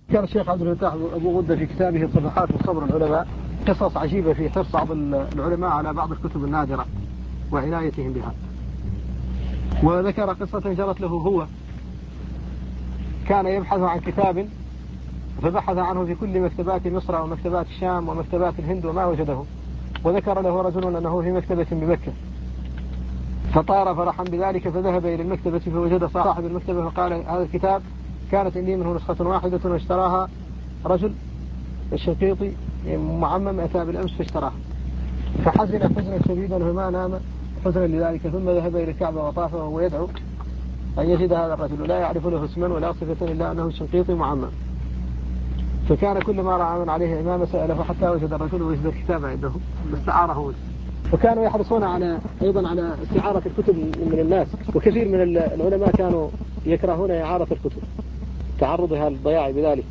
كان الشيخ عبد الفتاح أبو غدة في كتابه صفحات من صبر العلماء قصص عجيبة في حرص بعض العلماء على بعض الكتب النادرة وعنايتهم بها. وذكر قصة جرت له هو، كان يبحث عن كتاب فبحث عنه في كل مكتبات مصر ومكتبات الشام ومكتبات الهند وما وجده، وذكر له رجل أنه في مكتبة بمكة، فطار فرحا بذلك فذهب إلى المكتبة فوجد صاحب المكتبة فقال هذا الكتاب كانت عندي منه نسخة واحدة واشتراها رجل الشنقيطي معمم أتى بالأمس فاشتراها، فحزن حزنا شديدا فما نام حزنا لذلك، ثم ذهب إلى الكعبة وطاف وهو يدعو أن يجد هذا الرجل لا يعرف له اسما ولا صفة إلا أنه الشنقيطي معمم، فكان كلما رأى من عليه إمامة سأله حتى وجد الرجل وجد الكتاب عنده فاستعاره. وكانوا يحرصون أيضا على استعارة الكتب من الناس، وكثير من العلماء كانوا يكرهون إعارة الكتب تعرضها للضياع بذلك.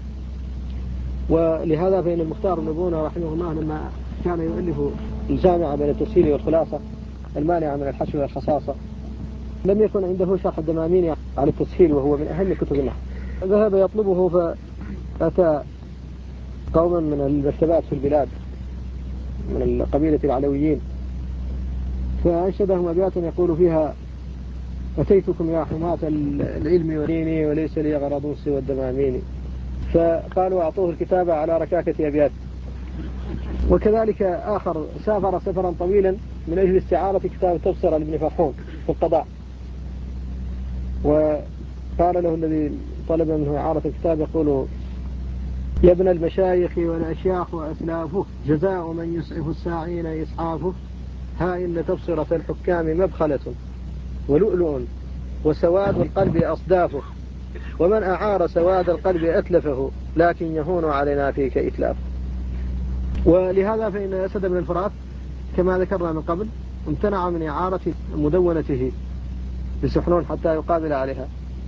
ولهذا فإن المختار بن بونة رحمه الله لما كان يؤلف الجامعة بين التسهيل والخلاصة المانعة من الحشو والخصاصة لم يكن عنده شرح الدمامين على التسهيل وهو من أهم كتب النحو، ذهب يطلبه فأتى قوما من المكتبات في البلاد من قبيلة العلويين فأنشدهم أبيات يقول فيها أتيتكم يا حماة العلم وديني وليس لي غرض سوى الدمامين، فقالوا أعطوه الكتابة على ركاكة أبيات. وكذلك آخر سافر سفرا طويلا من أجل استعارة كتاب تبصرة لابن فرحون في القضاء، وقال له الذي طلب منه إعارة الكتاب يقول يا ابن المشايخ والأشياخ وأسلافه جزاء من يسعف الساعين إسعافه، ها إن تبصرة الحكام مبخلة ولؤلؤ وسواد القلب أصدافه، ومن أعار سواد القلب أتلفه لكن يهون علينا فيك إتلاف. ولهذا فإن أسد بن الفرات كما ذكرنا من قبل امتنع من إعارة مدونته لسحنون حتى يقابل عليها،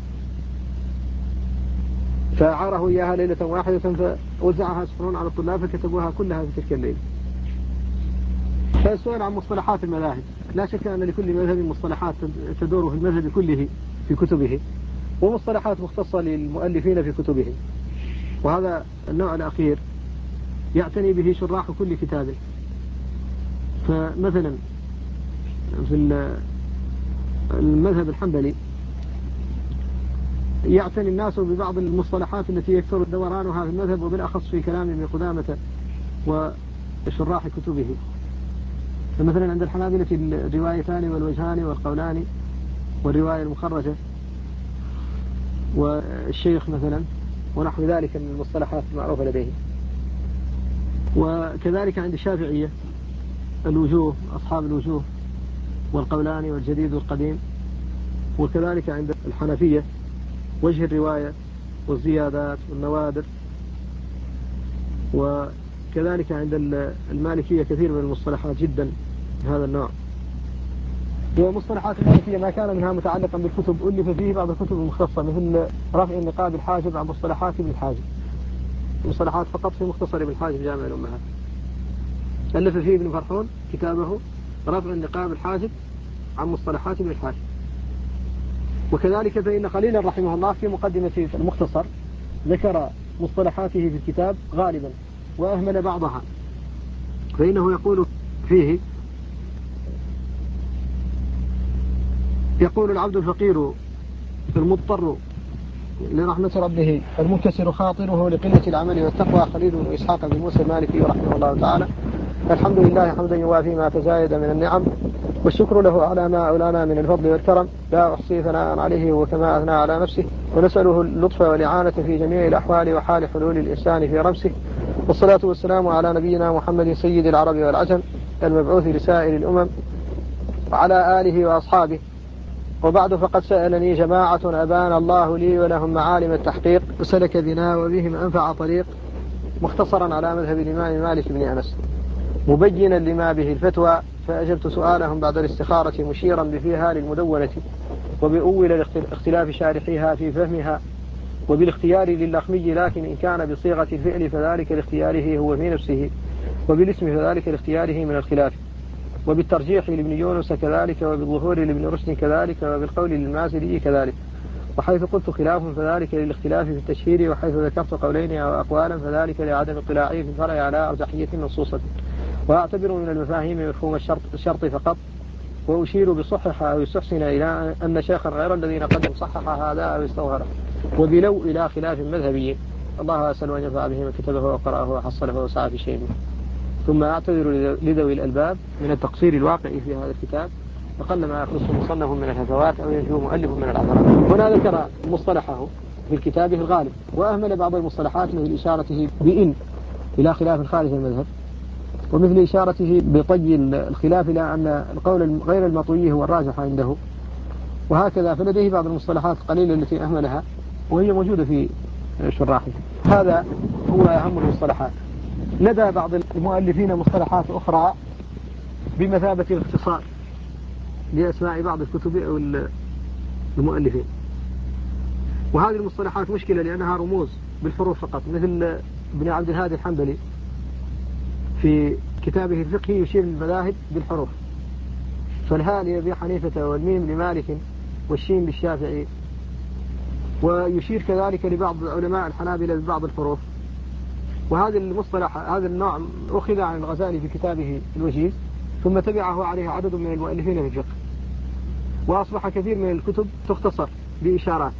فأعاره إياها ليلة واحدة فوزعها سحنون على الطلاب فكتبوها كلها في تلك الليلة. فالسؤال عن مصطلحات المذاهب، لا شك أن لكل مذهب مصطلحات تدور في المذهب كله في كتبه، ومصطلحات مختصة للمؤلفين في كتبهم، وهذا النوع الأخير يعتني به شراح كل كتاب. فمثلا في المذهب الحنبلي يعتني الناس ببعض المصطلحات التي يكثر دورانها في المذهب، وبالأخص في كلام ابن قدامة وشراح كتبه. فمثلا عند الحنابلة الروايتان والوجهان والقولان والرواية المخرجة والشيخ مثلا ونحو ذلك من المصطلحات المعروفة لديهم. وكذلك عند الشافعية الوجوه أصحاب الوجوه والقولان والجديد والقديم. وكذلك عند الحنفية وجه الرواية والزيادات والنوادر. وكذلك عند المالكية كثير من المصطلحات جدا هذا النوع. ومصطلحات المالكية ما كان منها متعلقا بالكتب ألف فيه بعض الكتب المختصة مثل رفع النقاب الحاجب عن مصطلحات ابن الحاجب، مصطلحات فقط في مختصر ابن الحاجب جامع الأمهات، ألف فيه ابن فرحون كتابه رفع النقاب الحاجب عن مصطلحات ابن الحاجب. وكذلك فإن خليلا رحمه الله في مقدمة المختصر ذكر مصطلحاته في الكتاب غالبا وأهمل بعضها، فإنه يقول فيه يقول العبد الفقير المضطر لرحمة ربه المنكسر خاطره لقلة العمل والتقوى خليل بن إسحاق بن موسى المالكي رحمه الله تعالى. الحمد لله حمدا يوافي ما تزايد من النعم، والشكر له على ما أولانا من الفضل والكرم، لا أحصي ثناء عليه وكما أثنى على نفسه، ونسأله اللطف والإعانة في جميع الأحوال وحال حلول الإنسان في رمسه. والصلاة والسلام على نبينا محمد سيد العرب والعجم المبعوث لسائر الأمم وعلى آله وأصحابه. وبعد فقد سألني جماعة أبان الله لي ولهم معالم التحقيق وسلك بنا وبهم أنفع طريق، مختصرا على مذهب الإمام مالك بن أنس مبينا لما به الفتوى، فأجبت سؤالهم بعد الاستخارة مشيرا بفيها للمدونة وبأول اختلاف شارحيها في فهمها وبالاختيار للأخمي، لكن إن كان بصيغة الفعل فذلك لاختياره هو في نفسه، وبالاسم فذلك لاختياره من الخلاف، وبالترجيح لابن يونس كذلك، وبالظهور لابن رشد كذلك، وبالقول للمازري كذلك، وحيث قلت خلاف فذلك للاختلاف في التشهير، وحيث ذكرت قولين أو أقوالا فذلك لعدم اطلاعي في الفرع على أرجحية منصوصة. وأعتبر من المفاهيم مفهوم الشرط فقط، وأشير بصحح أو يستحسن إلى أن شيخا غير الذي نقدم صحح هذا أو استظهره، وبلو إلى خلاف مذهبي. الله أسأل أن ينفع به من كتبه وقرأه وحصله وسعى في شيء. ثم أعتذر لذوي الألباب من التقصير الواقع في هذا الكتاب، وقلما يخص مصنف من الهفوات أو ينجو مؤلف من العثرات. هنا ذكر مصطلحه في الكتاب الغالب، وأهمل بعض المصطلحات مثل إشارته بإن إلى خلاف خارج المذهب، ومثل إشارته بطي الخلاف إلى أن القول غير المطوي هو الراجح عنده، وهكذا. فلديه بعض المصطلحات القليلة التي أهملها وهي موجودة في شراحه. هذا هو أهم المصطلحات. لدى بعض المؤلفين مصطلحات أخرى بمثابة الاختصار لأسماء بعض الكتب أو المؤلفين، وهذه المصطلحات مشكلة لأنها رموز بالحروف فقط، مثل ابن عبد الهادي الحنبلي في كتابه الفقهي يشير للمذاهب بالحروف، فالهاء لأبي حنيفة والميم لمالك والشين للشافعي، ويشير كذلك لبعض علماء الحنابلة ببعض الحروف. وهذا المصطلح هذا النوع أخذ عن الغزالي في كتابه الوجيز، ثم تبعه عليه عدد من المؤلفين في الفقه، وأصبح كثير من الكتب تختصر بإشارات.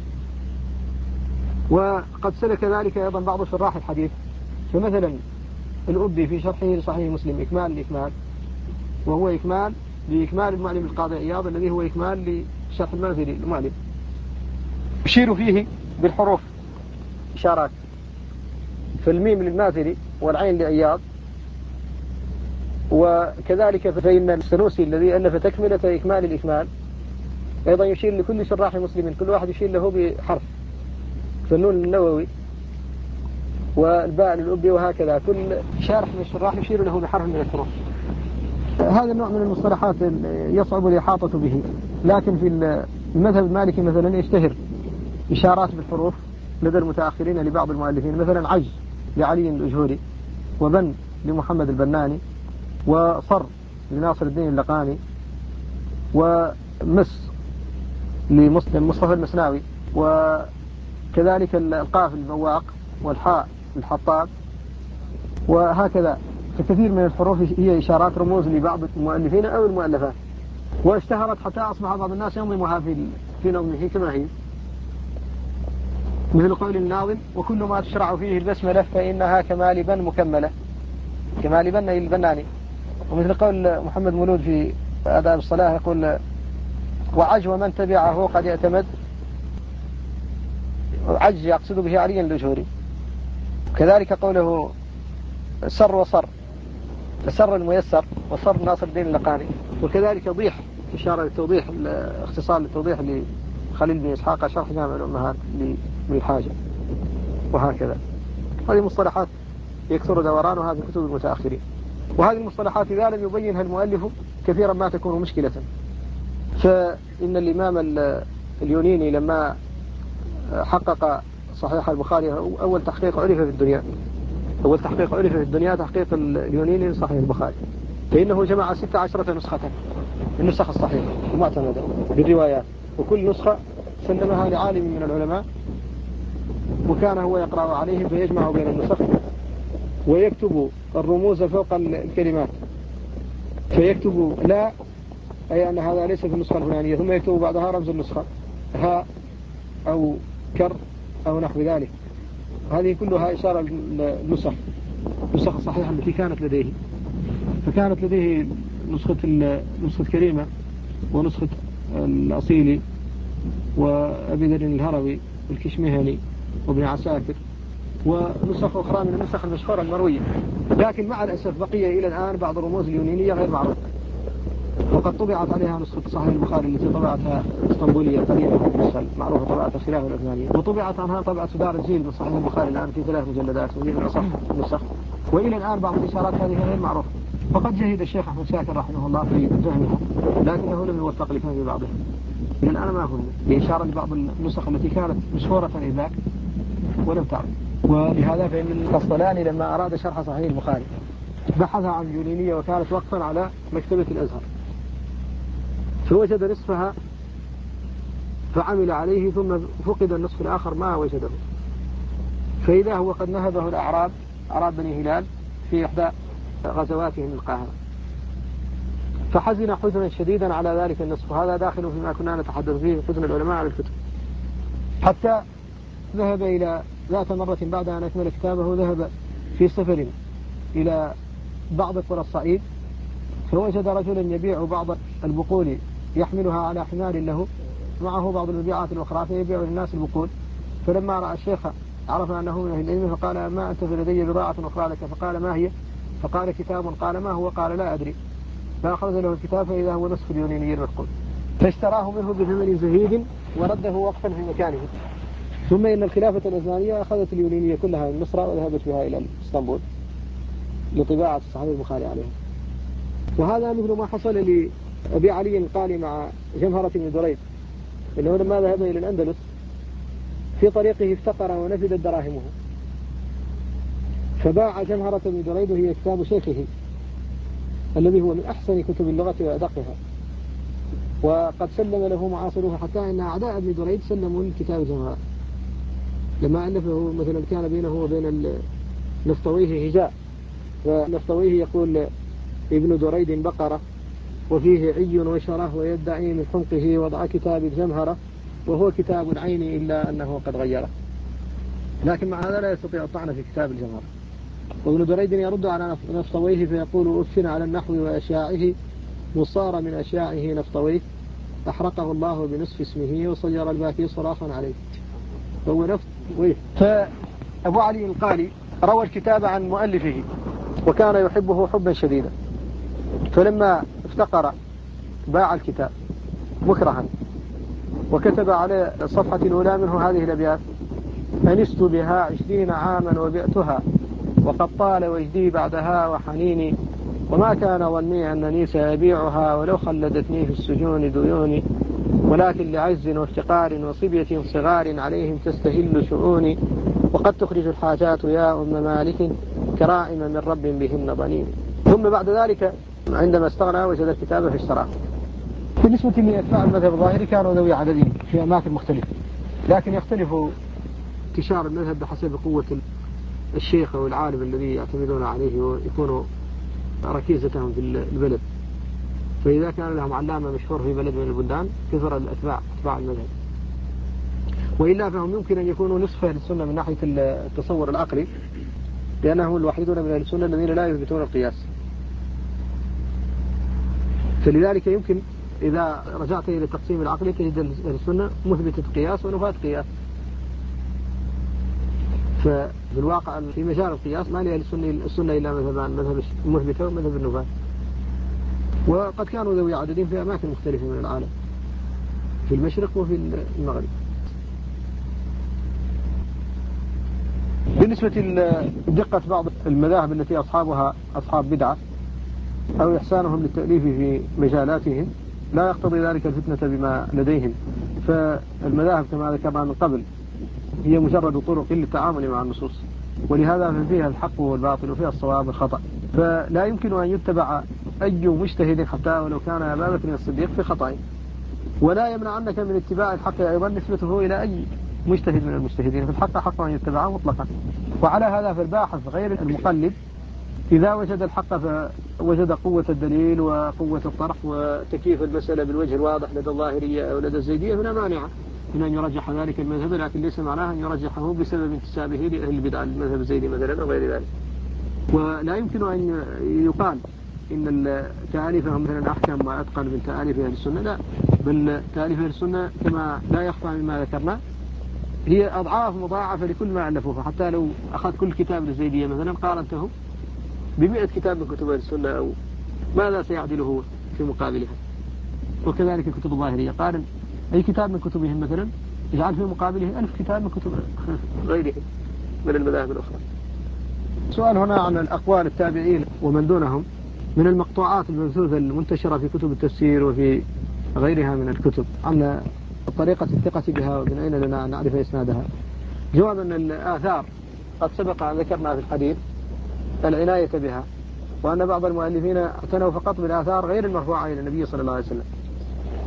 وقد سلك ذلك أيضا بعض شراح الحديث، فمثلا الأبي في شرحه لصحيح مسلم إكمال الإكمال، وهو إكمال لإكمال المعلم القاضي عياض الذي هو إكمال لشرح الماثري المعلم، يشير فيه بالحروف إشارات، فالميم للماثري والعين لعياض. وكذلك فإن السنوسي الذي ألف تكملة إكمال الإكمال أيضا يشير لكل شراح مسلم، كل واحد يشير له بحرف، فالنون للنووي والباء للأبي، وهكذا كل شارح من الشراح يشير له بحرف من الحروف. هذا النوع من المصطلحات يصعب الإحاطة به، لكن في المذهب المالكي مثلا يشتهر إشارات بالحروف لدى المتأخرين لبعض المؤلفين، مثلا عج لعلي الأجهوري، وبن لمحمد البناني، وصر لناصر الدين اللقاني، ومس لمصطفى المسناوي، وكذلك القاف البواق، والحاء الحطاب، وهكذا. فكثير من الحروف هي إشارات رموز لبعض المؤلفين أو المؤلفات، واشتهرت حتى أصبح بعض الناس ينظمها في نظمه كما هي، مثل قول الناظم: وكل ما تشرع فيه البسملة فإنها كمال بن مكملة، كمال بن البناني. ومثل قول محمد مولود في آداب الصلاة يقول: وعج ومن تبعه قد يعتمد، عج يقصد به علي الأجهوري. كذلك قوله سر وصر، فسر الميسر، وصر ناصر الدين اللقاني. وكذلك ضيح إشارة للتوضيح، اختصار للتوضيح لخليل بن إسحاق شرح جامع الأمهات من الحاجة، وهكذا. هذه مصطلحات يكثر دورانها في كتب المتأخرين، وهذه المصطلحات إذا لم يبينها المؤلف كثيرا ما تكون مشكلة. فإن الإمام اليونيني لما حقق صحيح البخاري أول تحقيق عرف في الدنيا، أول تحقيق عرف في الدنيا تحقيق اليونيني لصحيح البخاري، فإنه جمع 16 نسخة من النسخ الصحيحة المعتمدة بالروايات، وكل نسخة سلمها لعالم من العلماء، وكان هو يقرأ عليهم فيجمع بين النسخ، ويكتب الرموز فوق الكلمات، فيكتب لا أي أن هذا ليس في النسخة الفلانية، ثم يكتب بعدها رمز النسخة ها أو كر أو نحو ذلك. هذه كلها إشارة للنسخ الصحيحة التي كانت لديه. فكانت لديه نسخة كريمة، ونسخة الأصيلي، وأبي ذر الهروي، والكشمهني، وابن عساكر، ونسخ أخرى من النسخ المشهورة المروية. لكن مع الأسف بقي إلى الآن بعض الرموز اليونانية غير معروفة، وقد طبعت عليها نسخة صحيح البخاري التي طبعتها اسطنبولية قديمة معروفة، طبعتها خلاف العثمانية، وطبعت عنها طبعة دار الجيل من صحيح البخاري الآن في 3 مجلدات، وهي من أصح النسخ، وإلى الآن بعض الإشارات هذه غير معروفة. وقد جهد الشيخ أحمد شاكر رحمه الله في فهمها، لكنه لم يوفق لفهم بعضها. إلى الآن ما فهم بإشارة لبعض النسخ التي كانت مشهورة إذاك ولم تعرف. ولهذا فإن القسطلاني لما أراد شرح صحيح البخاري بحث عن اليونانية، وكانت وقفا على مكتبة الأزهر، فوجد نصفها فعمل عليه ثم فقد النصف الآخر ما وجده، فإذا هو قد نهبه الأعراب، أعراب بني هلال، في إحدى غزواتهم القاهرة، فحزن حزنا شديدا على ذلك النصف. وهذا داخل فيما كنا نتحدث فيه، حزن العلماء على الكتب. حتى ذهب إلى ذات مرة بعد أن أكمل كتابه، ذهب في سفر إلى بعض قرى الصعيد، فوجد رجلا يبيع بعض البقول يحملها على حمار له، معه بعض المبيعات الأخرى، فيبيع للناس البقول. فلما رأى الشيخ عرف أنه من أهل العلم، فقال: ما أنت فلدي بضاعة أخرى لك؟ فقال: ما هي؟ فقال: كتاب. قال: ما هو؟ قال: لا أدري. فأخذ له الكتاب، فإذا هو نصف اليوناني المفقود، فاشتراه منه بثمن زهيد ورده وقفا في مكانه. ثم إن الخلافة العثمانية أخذت اليونانية كلها من مصر وذهبت بها إلى اسطنبول لطباعة الصحيح البخاري عليها. وهذا مثل ما حصل لأبي علي القالي مع جمهرة بن دريد، إنه لما ذهب إلى الأندلس في طريقه افتقر ونفدت دراهمه، فباع جمهرة بن دريد، وهي كتاب شيخه الذي هو من أحسن كتب اللغة وأدقها، وقد سلم له معاصروه، حتى أن أعداء ابن دريد سلموا الكتاب جمهرة لما ألفه. مثلا كان بينه وبين نسطويه هجاء، فنسطويه يقول: ابن دريد بقرة وفيه عي وشره، ويدعي من حمقه وضع كتاب الجمهرة، وهو كتاب العين إلا أنه قد غيره. لكن مع هذا لا يستطيع الطعن في كتاب الجمهرة. وابن دريد يرد على نسطويه فيقول: أفن على النحو وأشياعه، مصار من أشياعه نسطويه، أحرقه الله بنصف اسمه، وصير الباكي صراخا عليه. فهو نسطويه. فأبو علي القالي روى الكتاب عن مؤلفه، وكان يحبه حبا شديدا، فلما افتقر باع الكتاب مكرها، وكتب على الصفحة الأولى منه هذه الأبيات: أنست بها 20 عاما وبئتها، وقد طال وجدي بعدها وحنيني، وما كان ظني أنني سأبيعها، ولو خلدتني في السجون ديوني، ولكن لعز وافتقار وصبية صغار عليهم تستهل شؤوني، وقد تخرج الحاجات يا أم مالك كرائم من رب بهن ضنين. ثم بعد ذلك عندما استغنى وجد الكتاب فاشتراه. بالنسبة لأتباع المذهب الظاهري كانوا ذوي عددين في أماكن مختلفة، لكن يختلف انتشار المذهب بحسب قوة الشيخ أو العالم الذي يعتمدون عليه ويكون ركيزتهم في البلد. فإذا كان لهم علامة مشهور في بلد من البلدان كثر أتباع المذهب، وإلا فهم يمكن أن يكونوا نصف أهل السنة من ناحية التصور العقلي، لأنهم الوحيدون من أهل السنة الذين لا يثبتون القياس. فلذلك يمكن إذا رجعت إلى التقسيم العقلي تجد أهل السنة مثبتة قياس ونفاة قياس. ففي الواقع في مجال القياس ما لأهل السنة إلا مذهبان: مذهب المثبتة ومذهب النفاة. وقد كانوا ذوي عددين في أماكن مختلفة من العالم، في المشرق وفي المغرب. بالنسبة لدقة بعض المذاهب التي أصحابها أصحاب بدعة أو إحسانهم للتأليف في مجالاتهم لا يقتضي ذلك الفتنة بما لديهم. فالمذاهب كما ذكرنا من قبل هي مجرد طرق للتعامل مع النصوص، ولهذا فيها الحق والباطل وفيها الصواب والخطأ، فلا يمكن أن يتبع أي مجتهد حتى ولو كان أبا بكر الصديق في خطأ، ولا يمنعنك من اتباع الحق أيضا نسبته إلى أي مجتهد من المجتهدين. في الحق حق أن يتبعه مطلقا. وعلى هذا فالباحث غير المقلد إذا وجد الحق فوجد قوة الدليل وقوة الطرح وتكييف المسألة بالوجه الواضح لدى الظاهرية أو لدى الزيدية فلا مانع من أن يرجح ذلك المذهب، لكن ليس معناه أن يرجحه بسبب انتسابه لأهل البدع المذهب الزيدي مثلا أو غير ذلك. ولا يمكن أن يقال إن تأليفهم مثلا أحكم وأتقن من تأليف أهل السنة، لا، بل تأليف أهل السنة كما لا يخفى مما ذكرنا هي أضعاف مضاعفة لكل ما ألفوه. حتى لو أخذ كل كتاب للزيدية مثلا قارنته ب100 كتاب من كتب السنة أو ماذا سيعدله في مقابلها. وكذلك كتب الظاهرية قارن أي كتاب من كتبهم مثلا يجعل في مقابله 1000 كتاب من كتب غيرهم من المذاهب الأخرى. سؤال هنا عن الأقوال التابعين ومن دونهم من المقطوعات المبثوثة المنتشرة في كتب التفسير وفي غيرها من الكتب عن طريقة الثقة بها ومن أين لنا نعرف إسنادها. جواب أن الآثار قد سبق أن ذكرنا في الحديث العناية بها، وأن بعض المؤلفين اعتنوا فقط بالآثار غير المرفوعة إلى النبي صلى الله عليه وسلم،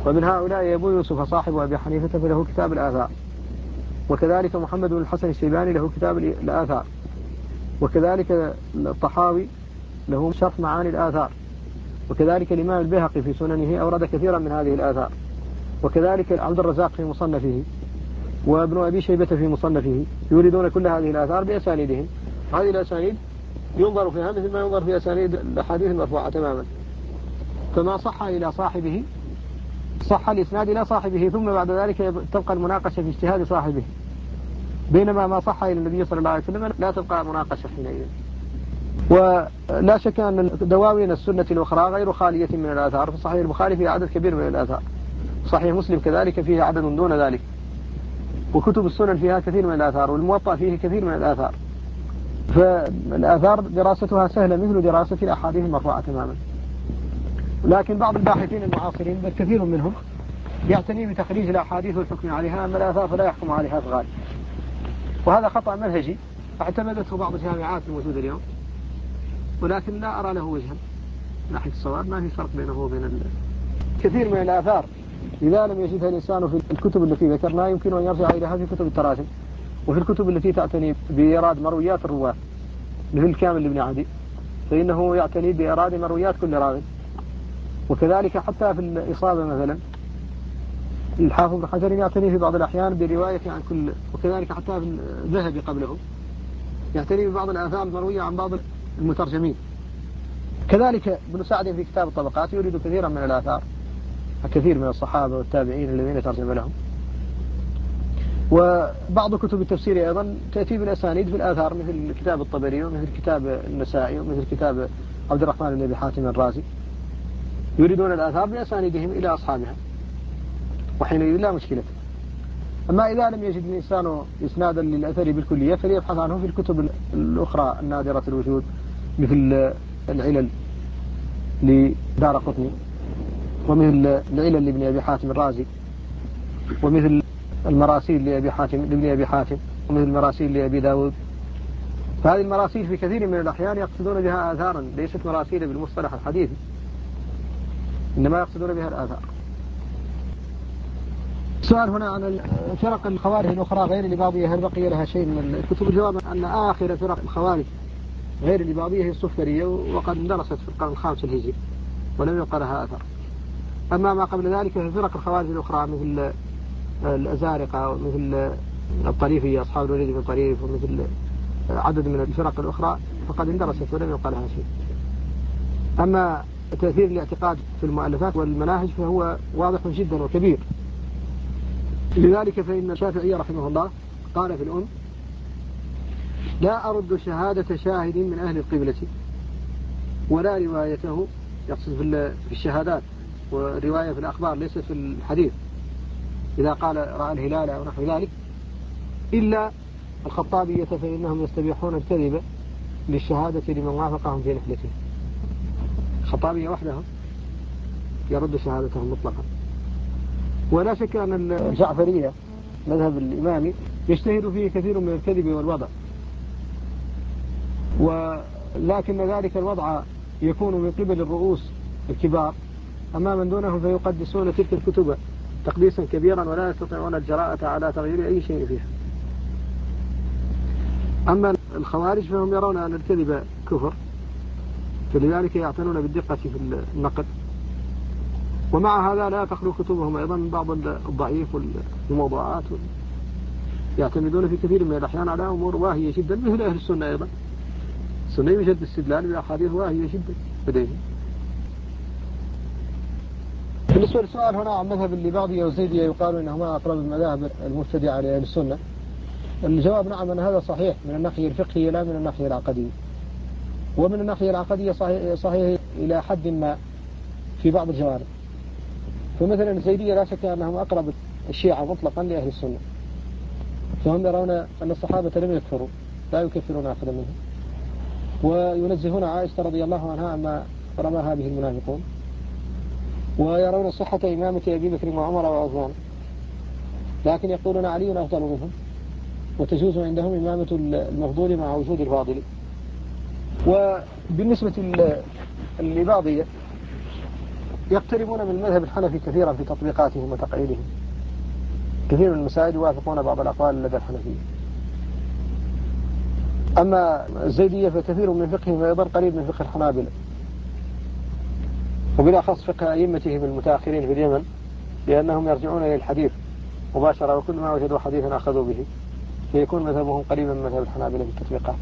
ومن هؤلاء أبو يوسف صاحب أبي حنيفة فله كتاب الآثار، وكذلك محمد بن الحسن الشيباني له كتاب الآثار، وكذلك الطحاوي له شرح معاني الآثار، وكذلك الإمام البيهقي في سننه أورد كثيرا من هذه الآثار، وكذلك عبد الرزاق في مصنفه، وابن أبي شيبة في مصنفه، يوردون كل هذه الآثار بأسانيدهم. هذه الأسانيد ينظر فيها مثل ما ينظر في أسانيد الأحاديث المرفوعة تماما، فما صح إلى صاحبه صح الإسناد إلى صاحبه، ثم بعد ذلك تبقى المناقشة في اجتهاد صاحبه، بينما ما صح إلى النبي صلى الله عليه وسلم لا تبقى مناقشة حينئذ. ولا شك أن دواوين السنة الأخرى غير خالية من الآثار، في صحيح البخاري فيه عدد كبير من الآثار، صحيح مسلم كذلك فيه عدد دون ذلك، وكتب السنن فيها كثير من الآثار، والموطأ فيه كثير من الآثار. فالآثار دراستها سهلة مثل دراسة الأحاديث المرفوعة تماما. لكن بعض الباحثين المعاصرين بل كثير منهم يعتني بتخريج الأحاديث والحكم عليها، أما الآثار فلا يحكم عليها في الغالب، وهذا خطأ منهجي اعتمدته بعض الجامعات الموجودة اليوم، ولكن لا أرى له وجها من ناحية الصواب. ما في فرق بينه وبين كثير من الآثار إذا لم يجدها الإنسان في الكتب التي ذكرناها يمكن أن يرجع إليها في كتب التراجم، وفي الكتب التي تعتني بإيراد مرويات الرواة مثل كامل بن عدي فإنه يعتني بإيراد مرويات كل راوي، وكذلك حتى في الإصابة مثلا الحافظ بن حجر يعتني في بعض الأحيان برواية عن كل، وكذلك حتى في الذهبي قبله يعتني ببعض الآثار المروية عن بعض المترجمين. كذلك ابن سعد في كتاب الطبقات يريد كثيرا من الآثار، كثير من الصحابة والتابعين الذين ترجم لهم. وبعض كتب التفسير أيضا تأتي بالأسانيد في الآثار مثل كتاب الطبري ومثل كتاب النسائي ومثل كتاب عبد الرحمن بن أبي حاتم الرازي، يريدون الآثار بأسانيدهم إلى أصحابها، وحينئذ لا مشكلة. أما إذا لم يجد الإنسان إسنادا للأثر بالكلية فليبحث عنه في الكتب الأخرى النادرة الوجود مثل العلل لدارقطني، ومثل العلل لابن أبي حاتم الرازي، ومثل المراسيل لابن أبي حاتم، ومثل المراسيل لأبي داود. فهذه المراسيل في كثير من الأحيان يقصدون بها آثارا ليست مراسيل بالمصطلح الحديث، إنما يقصدون بها الآثار. السؤال هنا عن فرق الخوارج الأخرى غير الإباضية هل بقي لها شيء من الكتب؟ الجواب أن آخر فرق الخوارج غير الإباضية هي الصفرية، وقد اندرست في القرن الخامس الهجري ولم يبقى لها أثر. أما ما قبل ذلك في فرق الخوارج الأخرى مثل الأزارقة ومثل الطريفية أصحاب الوليد بن طريف ومثل عدد من الفرق الأخرى فقد اندرست ولم يبقى لها شيء. أما تأثير الاعتقاد في المؤلفات والمناهج فهو واضح جدا وكبير. لذلك فإن الشافعي رحمه الله قال في الأم: لا أرد شهادة شاهد من أهل القبلة ولا روايته، يقصد في الشهادات، ورواية في الأخبار ليست في الحديث إذا قال رأى الهلال أو نحو ذلك، إلا الخطابية فإنهم يستبيحون الكذب للشهادة لمن وافقهم في نحلته. الخطابية وحدهم يرد شهادتهم مطلقا. ولا شك أن الجعفرية مذهب الإمامي يجتهد فيه كثير من الكذب والوضع، ولكن ذلك الوضع يكون من قبل الرؤوس الكبار، أما من دونهم فيقدسون تلك الكتب تقديسا كبيرا ولا يستطيعون الجراءة على تغيير أي شيء فيها. أما الخوارج فهم يرون أن الكذب كفر، فلذلك يعتنون بالدقة في النقد، ومع هذا لا تخلو كتبهم أيضا من بعض الضعيف والموضوعات، يعتمدون في كثير من الأحيان على أمور واهية جدا مثل أهل السنة أيضا. السنة يوجد استدلال بأحاديث واهية جدا لديهم. بالنسبة للسؤال هنا عن مذهب الإباضية والزيدية يقال إنهما أقرب المذاهب المبتدعة لأهل السنة، الجواب نعم أن هذا صحيح من الناحية الفقهية لا من الناحية العقدية. ومن الناحية العقدية صحيح إلى حد ما في بعض الجوانب. فمثلا الزيدية لا شك أنهم أقرب الشيعة مطلقا لأهل السنة، فهم يرون أن الصحابة لم يكفروا، لا يكفرون أحدا منهم، وينزهون عائشة رضي الله عنها عما رماها به المنافقون، ويرون صحة إمامة أبي بكر وعمر وعثمان، لكن يقولون علي أفضل منهم، وتجوز عندهم إمامة المفضول مع وجود الفاضل. وبالنسبة للإباضية يقتربون من المذهب الحنفي كثيرا في تطبيقاتهم وتقعيدهم. كثير من المسائل يوافقون بعض الأقوال لدى الحنفية. أما الزيدية فكثير من فقههم أيضا قريب من فقه الحنابلة، وبالأخص فقه أئمتهم المتأخرين في اليمن، لأنهم يرجعون إلى الحديث مباشرة، وكل ما وجدوا حديثا أخذوا به، فيكون مذهبهم قريبا من مذهب الحنابلة في التطبيقات.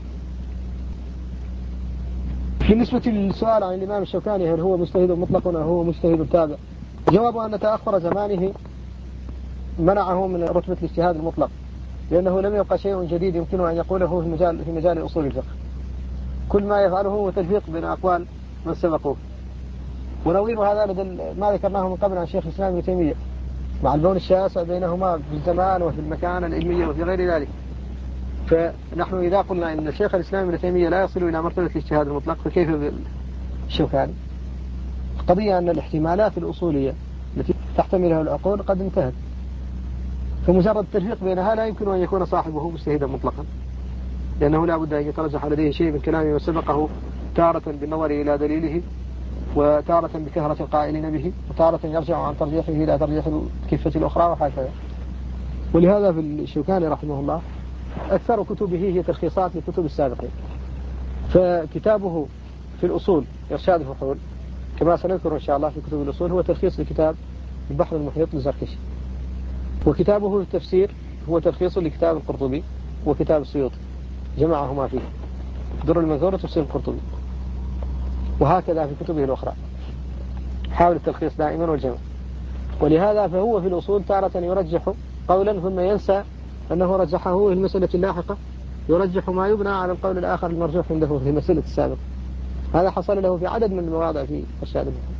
بالنسبة للسؤال عن الإمام الشوكاني هل هو مجتهد مطلق أو هو مجتهد تابع، جواب أن تأخر زمانه منعه من رتبة الاجتهاد المطلق، لأنه لم يبقى شيء جديد يمكنه أن يقوله في مجال أصول الفقه. كل ما يفعله هو تلفيق بين أقوال من سبقوه. ونظير هذا لدى ما ذكرناه من قبل عن شيخ الإسلام ابن تيمية، مع البون الشاسع بينهما في الزمان وفي المكان العلمية وفي غير ذلك. فنحن إذا قلنا إن شيخ الإسلام ابن تيمية لا يصل إلى مرتبة الاجتهاد المطلق، فكيف بالشوكاني؟ القضية أن الاحتمالات الأصولية التي تحتملها العقول قد انتهت، فمجرد التلفيق بينها لا يمكن أن يكون صاحبه مجتهدا مطلقا، لأنه لا بد أن يترجح لديه شيء من كلامه وسبقه، تارة بالنظر إلى دليله، وتارة بكثرة القائلين به، وتارة يرجع عن ترجيحه إلى ترجيح الكفة الأخرى وهكذا. ولهذا في الشوكاني رحمه الله أكثر كتبه هي تلخيصات لكتب السابقين. فكتابه في الأصول إرشاد الفحول كما سنذكر إن شاء الله في كتب الأصول هو تلخيص لكتاب البحر المحيط للزركشي، وكتابه في التفسير هو تلخيص لكتاب القرطبي وكتاب السيوطي، جمعهما فيه در المنثور وتفسير القرطبي، وهكذا في كتبه الأخرى حاول التلخيص دائما والجمع. ولهذا فهو في الأصول تارة يرجح قولا ثم ينسى أنه رجحه في المسألة اللاحقة، يرجح ما يبنى على القول الآخر المرجوح عنده في المسألة السابقة. هذا حصل له في عدد من المواضع في إرشاد الفحول.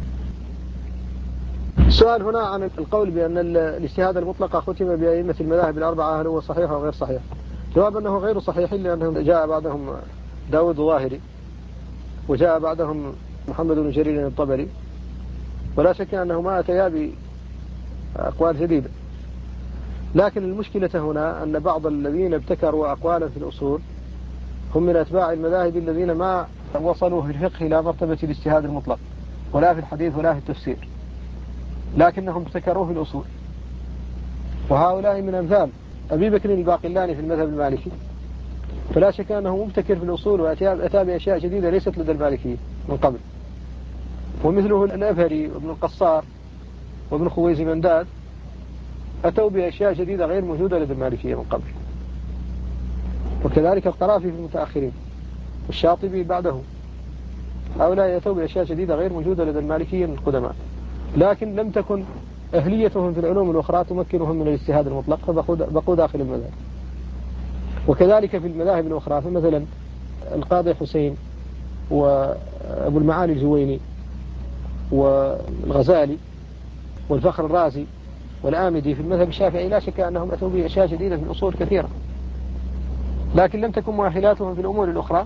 السؤال هنا عن القول بأن الاجتهاد المطلق ختم بأئمة المذاهب الأربعة، هل هو صحيح أو غير صحيح؟ جواب أنه غير صحيح، لأنه جاء بعدهم داود الظاهري، وجاء بعدهم محمد بن جرير الطبري، ولا شك أنه ما أتيا بأقوال جديدة. لكن المشكلة هنا أن بعض الذين ابتكروا أقوالا في الأصول هم من أتباع المذاهب الذين ما وصلوا في الفقه إلى مرتبة الاجتهاد المطلق، ولا في الحديث ولا في التفسير، لكنهم ابتكروا في الأصول. وهؤلاء من أمثال أبي بكر الباقلاني في المذهب المالكي، فلا شك أنه مبتكر في الأصول وأتى بأشياء جديدة ليست لدى المالكية من قبل. ومثله الأبهري وابن القصار وابن خويزي منداد أتوا بأشياء جديدة غير موجودة لدى المالكية من قبل، وكذلك القرافي في المتأخرين والشاطبي بعده، هؤلاء يأتوا بأشياء جديدة غير موجودة لدى المالكية من القدماء، لكن لم تكن أهليتهم في العلوم الأخرى تمكنهم من الاجتهاد المطلق، فبقوا داخل المذهب. وكذلك في المذاهب الأخرى، فمثلا القاضي حسين وأبو المعالي الجويني والغزالي والفخر الرازي والآمدي في المذهب الشافعي، لا شك أنهم أتوا بأشياء جديدة في الأصول كثيرة، لكن لم تكن مؤهلاتهم في الأمور الأخرى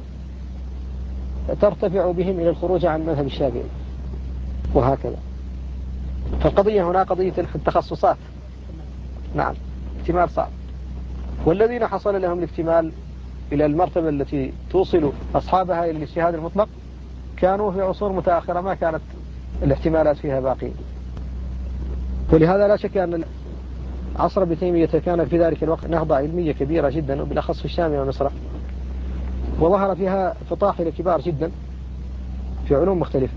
ترتفع بهم إلى الخروج عن المذهب الشافعي، وهكذا. فالقضية هنا قضية التخصصات. نعم، اكتمال صعب، والذين حصل لهم الاكتمال إلى المرتبة التي توصل أصحابها إلى الاجتهاد المطلق كانوا في عصور متأخرة ما كانت الاحتمالات فيها باقية. ولهذا لا شك أن عصر ابن تيمية كان في ذلك الوقت نهضة علمية كبيرة جدا، وبالأخص في الشام ومصر، وظهر فيها فطاحل كبار جدا في علوم مختلفة.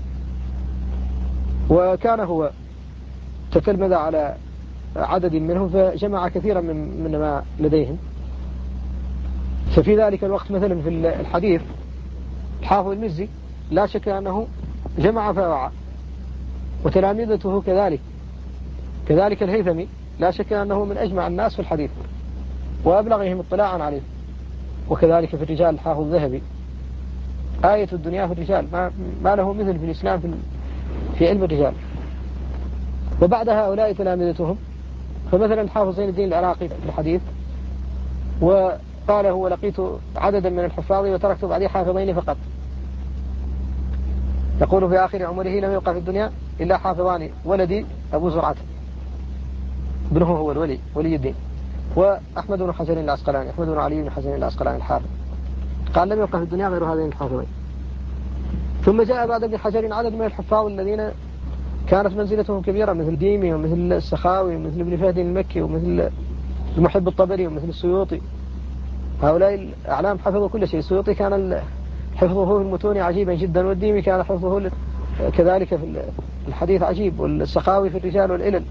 وكان هو تتلمذ على عدد منهم فجمع كثيرا من ما لديهم. ففي ذلك الوقت مثلا في الحديث الحافظ المزي لا شك أنه جمع فوعى، وتلامذته كذلك الهيثمي لا شك أنه من أجمع الناس في الحديث وأبلغهم اطلاعا عليه. وكذلك في الرجال الحافظ الذهبي آية الدنيا في الرجال، ما له مثل في الإسلام في علم الرجال. وبعد هؤلاء تلامذتهم، فمثلا الحافظ زين الدين العراقي في الحديث، وقال هو لقيت عددا من الحفاظ وتركت بعدي حافظين فقط. يقول في آخر عمره لم يبقى في الدنيا إلا حافظان، ولدي أبو زرعة ابنه هو ولي الدين، وأحمد بن حسن العسقلاني، أحمد بن علي بن حسن العسقلاني الحافظ، قال لم يبقى في الدنيا غير هذين الحافظين. ثم جاء بعد ابن حجر عدد من الحفاظ الذين كانت منزلتهم كبيرة، مثل ديمي ومثل السخاوي ومثل ابن فهد المكي ومثل المحب الطبري ومثل السيوطي. هؤلاء الأعلام حفظوا كل شيء. السيوطي كان حفظه في المتون عجيبا جدا، والديمي كان حفظه كذلك في الحديث عجيب، والسخاوي في الرجال والعلل.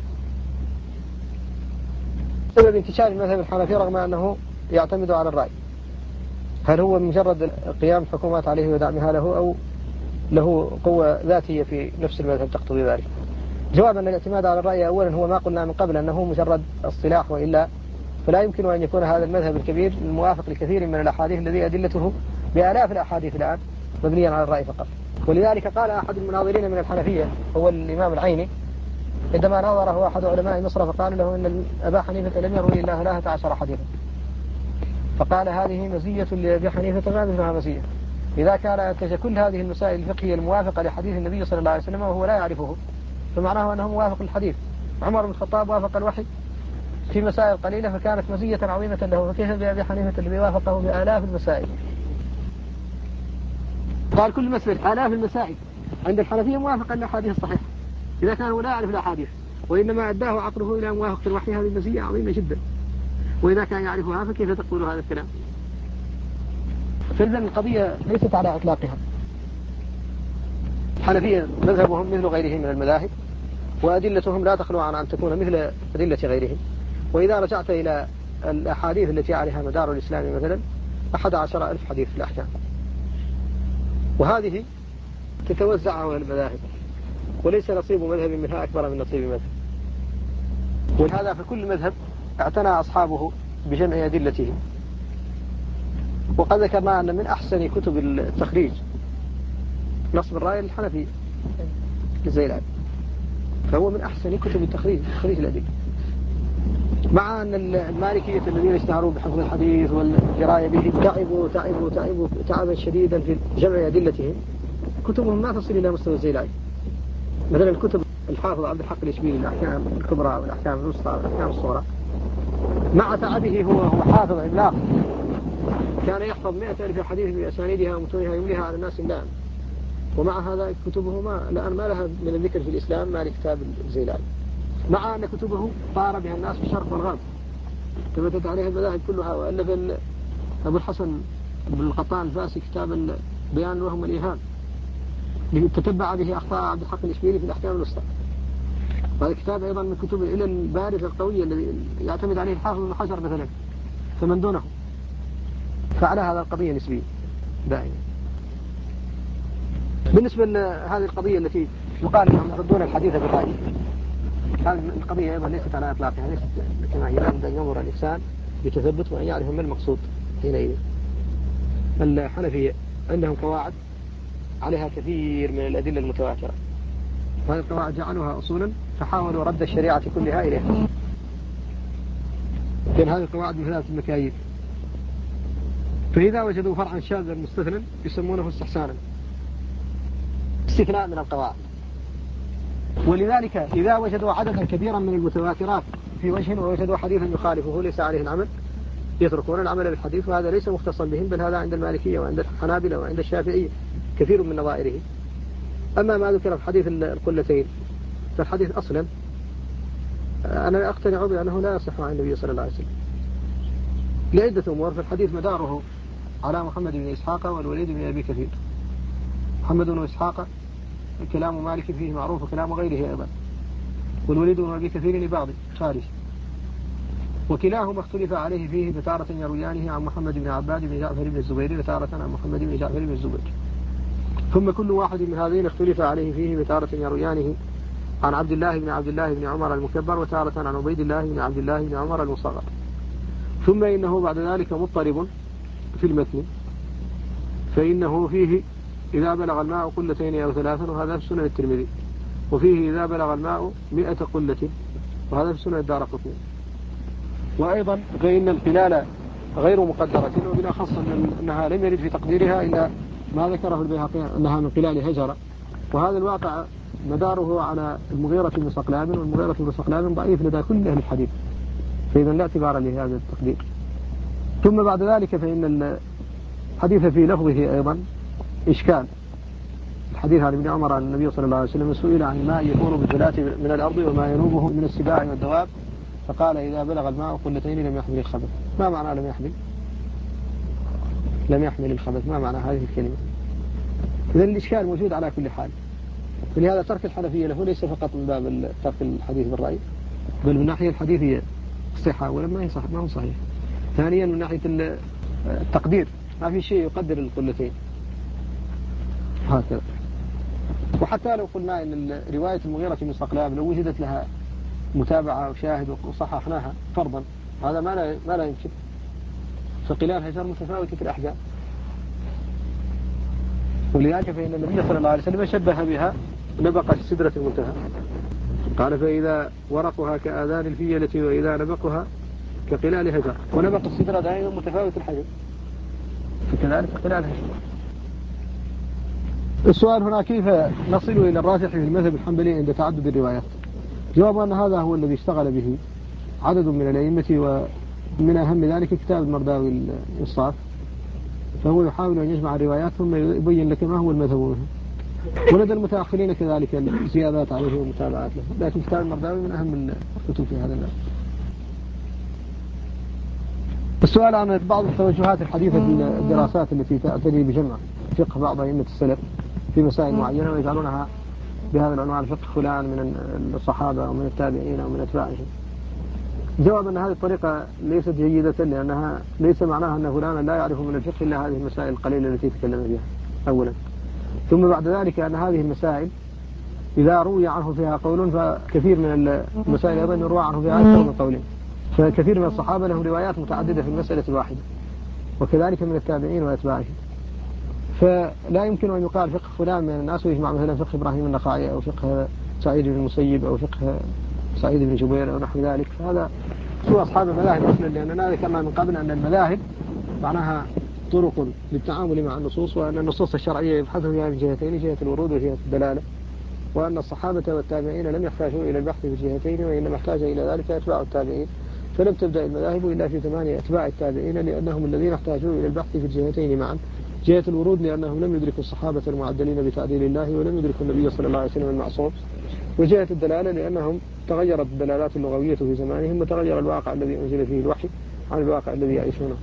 سبب انتشار المذهب الحنفي رغم أنه يعتمد على الرأي، هل هو مجرد قيام الحكومات عليه ودعمها له، أو له قوة ذاتية في نفس المذهب تقتضي ذلك؟ جواب أن الاعتماد على الرأي أولا هو ما قلنا من قبل أنه مجرد اصطلاح، وإلا فلا يمكن أن يكون هذا المذهب الكبير الموافق لكثير من الأحاديث الذي أدلته بآلاف الأحاديث الآن مبنيا على الرأي فقط. ولذلك قال أحد المناظرين من الحنفية هو الإمام العيني عندما ناظره أحد علماء مصر فقال له إن أبا حنيفة لم يروي إلا 13 حديثا، فقال هذه مزية لأبي حنيفة ما مثلها مزية، إذا كان أنتج كل هذه المسائل الفقهية الموافقة لحديث النبي صلى الله عليه وسلم وهو لا يعرفه فمعناه أنه موافق للحديث. عمر بن الخطاب وافق الوحي في مسائل قليلة فكانت مزية عظيمة له، فكيف بأبي حنيفة الذي وافقه بآلاف المسائل؟ قال كل مسألة آلاف المسائل عند الحنفية موافقة للأحاديث الصحيحة إذا كان هو لا يعرف الأحاديث، وإنما أداه عقله إلى موافقة الوحي، هذه مزية عظيمة جدا، وإذا كان يعرفها فكيف تقول هذا الكلام؟ فإذا القضية ليست على إطلاقها. الحنفية مذهبهم مثل غيرهم من المذاهب، وأدلتهم لا تخلو عن أن تكون مثل أدلة غيرهم. وإذا رجعت إلى الأحاديث التي عليها مدار الإسلام مثلا 11,000 حديث في الأحكام، وهذه تتوزع على المذاهب، وليس نصيب مذهب منها أكبر من نصيب مذهب. ولهذا فكل مذهب اعتنى أصحابه بجمع أدلته. وقد ذكرنا أن من أحسن كتب التخريج نصب الرأي الحنفي للزيلعي، فهو من أحسن كتب التخريج الأدلة، مع أن المالكية الذين اشتهروا بحفظ الحديث والقراءة به تعبوا تعبا شديدا في جمع أدلتهم. كتبهم ما تصل إلى مستوى الزيلعي. مثلا الكتب الحافظ عبد الحق الإشبيلي الأحكام الكبرى والأحكام الوسطى والأحكام الصغرى، مع تعبه هو حافظ عملاق، كان يحفظ 100,000 حديث بأسانيدها ومتونها يمليها على الناس الناعم، ومع هذا كتبه الآن ما لها من الذكر في الإسلام ما لكتاب الزيلعي، مع أن كتبه طار بها الناس في الشرق والغرب، ثبتت عليها المذاهب كلها. وألف أبو الحسن بن القطان الفاسي كتاب بيان الوهم والإيهام تتبع به أخطاء عبد الحق الإشبيلي في الأحكام الوسطى. وهذا كتاب أيضا من كتب العلل البارزة القوية الذي يعتمد عليه الحافظ بن حجر مثلا فمن دونه، فعلى هذا القضية نسبية دائما. بالنسبة لهذه القضية التي يقال أنهم يردون الحديث بالرأي، هذه القضية أيضا ليست على إطلاقها، ليست كما هي. لابد أن ينظر الإنسان بتثبت وأن يعرف ما المقصود حينئذ. الحنفية عندهم قواعد عليها كثير من الأدلة المتواترة، وهذه القواعد جعلوها أصولا فحاولوا رد الشريعة كلها إليها. كان هذه القواعد بثلاث المكاييل، فإذا وجدوا فرعا شاذا مستثنى يسمونه استحسانا، استثناء من القواعد. ولذلك إذا وجدوا عددا كبيرا من المتواترات في وجه ووجدوا حديثا يخالفه ليس عليه العمل يتركون العمل بالحديث، وهذا ليس مختصا بهم، بل هذا عند المالكية وعند الحنابلة وعند الشافعية كثير من نظائره. أما ما ذكر في حديث القلتين فالحديث أصلا أنا أقتنع بأنه لا يصح عن النبي صلى الله عليه وسلم لعدة أمور. فالحديث مداره على محمد بن إسحاق والوليد بن أبي كثير. محمد بن إسحاق كلام مالك فيه معروف وكلام غيره أيضا، والوليد بن أبي كثير لبعض خارج، وكلاهما اختلف عليه فيه بتارة يرويانه عن محمد بن عباد بن جعفر بن الزبير وتارة عن محمد بن جعفر بن الزبير، ثم كل واحد من هذين اختلف عليه فيه بتارة يرويانه عن عبد الله بن عمر المكبر وتارة عن عبيد الله بن عبد الله بن عمر المصغر. ثم إنه بعد ذلك مضطرب في المتن، فإنه فيه إذا بلغ الماء قلتين أو ثلاثا، وهذا في سنن الترمذي، وفيه إذا بلغ الماء 100 قلة، وهذا في سنن الدارقطني. وأيضا فإن القلال غير مقدرة، وبالأخص أنها لم يرد في تقديرها إلا ما ذكره البيهقي أنها من قلال هجرة، وهذا الواقع مداره على المغيرة بن صقلاب، والمغيرة بن صقلاب ضعيف لدى كل أهل الحديث، فإذا لا اعتبار لهذا التقدير. ثم بعد ذلك فإن الحديث في لفظه أيضا إشكال، الحديث عن ابن عمر عن النبي صلى الله عليه وسلم سئل عن الماء يكون بالفلاة من الأرض وما ينوبه من السباع والدواب فقال إذا بلغ الماء قلتين لم يحمل الخبث. ما معنى لم يحمل الخبث؟ ما معنى هذه الكلمة؟ إذن الإشكال موجود على كل حال. فلهذا ترك الحنفية له ليس فقط من باب ترك الحديث بالرأي، بل من ناحية الحديثية الصحة ولما ما هو صحيح. ثانيا من ناحية التقدير ما في شيء يقدر القلتين هكذا. وحتى لو قلنا إن رواية المغيرة من صقلاب لو وجدت لها متابعة وشاهد وصححناها فرضا هذا ما لا يمكن، فقلال هجر متفاوتة الأحجام. ولذلك فإن النبي صلى الله عليه وسلم شبه بها نبقة السدرة المنتهى، قال فإذا ورقها كآذان الفيلة وإذا نبقها كقلال هجر. ونبق السدرة دائما متفاوت الحجم، فكذلك قلال هجر. السؤال هنا كيف نصل إلى الراجح في المذهب الحنبلي عند تعدد الروايات؟ جواب أن هذا هو الذي اشتغل به عدد من الأئمة، ومن أهم ذلك كتاب المرداوي الإنصاف، فهو يحاول أن يجمع الروايات ثم يبين لك ما هو المذهب منه. ولدى المتأخرين كذلك الزيادات عليه والمتابعات له، لكن كتاب المرداوي من أهم الكتب في هذا الباب. السؤال عن بعض التوجهات الحديثة في الدراسات التي تعتني بجمع فقه بعض أئمة السلف في مسائل معينة ويجعلونها بهذا العنوان فقه فلان من الصحابة أو من التابعين أو من أتباعهم. جواب أن هذه الطريقة ليست جيدة، لأنها ليس معناها أن فلانا لا يعرف من الفقه إلا هذه المسائل القليلة التي تكلم فيها أولا، ثم بعد ذلك أن هذه المسائل إذا روي عنه فيها قول فكثير من المسائل أيضا يروى عنه فيها أكثر من قول، فكثير من الصحابة لهم روايات متعددة في المسألة الواحدة، وكذلك من التابعين وأتباعهم. فلا يمكن أن يقال فقه فلان من الناس ويجمع مثلا فقه إبراهيم النخعي أو فقه سعيد بن المسيب أو فقه سعيد بن جبير أو نحو ذلك، فهذا سوى أصحاب المذاهب أصلا، لأننا ذكرنا من قبل أن المذاهب معناها طرق للتعامل مع النصوص، وأن النصوص الشرعية يبحثوا فيها من جهتين، جهة الورود وجهة الدلالة، وأن الصحابة والتابعين لم يحتاجوا إلى البحث في الجهتين، وإنما احتاج إلى ذلك أتباع التابعين، فلم تبدأ المذاهب إلا في زمان أتباع التابعين، لأنهم الذين احتاجوا إلى البحث في الجهتين معا. جهة الورود لأنهم لم يدركوا الصحابة المعدلين بتعديل الله ولم يدركوا النبي صلى الله عليه وسلم المعصوم، وجهة الدلالة لأنهم تغيرت الدلالات اللغوية في زمانهم وتغير الواقع الذي أنزل فيه الوحي عن الواقع الذي يعيشونه.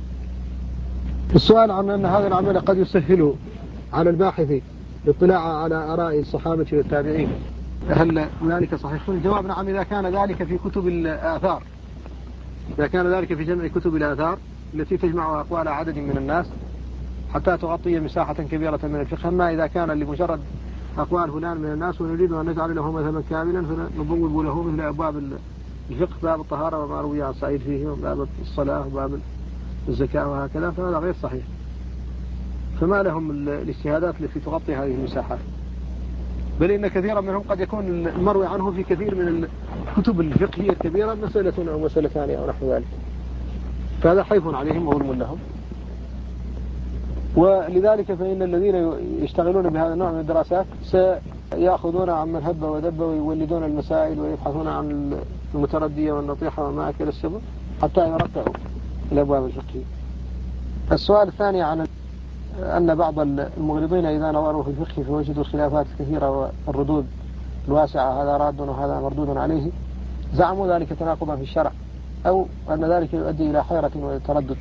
السؤال عن أن هذا العمل قد يسهل على الباحث الاطلاع على آراء الصحابة والتابعين، هل ذلك صحيح؟ الجواب نعم، إذا كان ذلك في كتب الآثار، إذا كان ذلك في جمع كتب الآثار التي تجمع أقوال عدد من الناس حتى تغطي مساحة كبيرة من الفقه. أما إذا كان لمجرد أقوال فلان من الناس ونريد أن نجعل له مذهبا كاملا فنبوب له مثل أبواب الفقه، باب الطهارة وما روي عن سعيد فيه، وباب الصلاة وباب الزكاة وهكذا، فهذا غير صحيح. فما لهم الاجتهادات التي تغطي هذه المساحات، بل إن كثيرا منهم قد يكون المروي عنه في كثير من الكتب الفقهية الكبيرة مسألة أو مسألتان أو نحو ذلك، فهذا حيف عليهم وظلم لهم. ولذلك فإن الذين يشتغلون بهذا النوع من الدراسات سيأخذون عن من هب ودب ويولدون المسائل ويبحثون عن المتردية والنطيحة وما أكل السبع حتى يرقعوا الأبواب الفقهية. السؤال الثاني عن أن بعض المغرضين إذا نظروا في الفقه فوجدوا الخلافات الكثيرة والردود الواسعة، هذا راد وهذا مردود عليه، زعموا ذلك تناقضا في الشرع أو أن ذلك يؤدي إلى حيرة وتردد.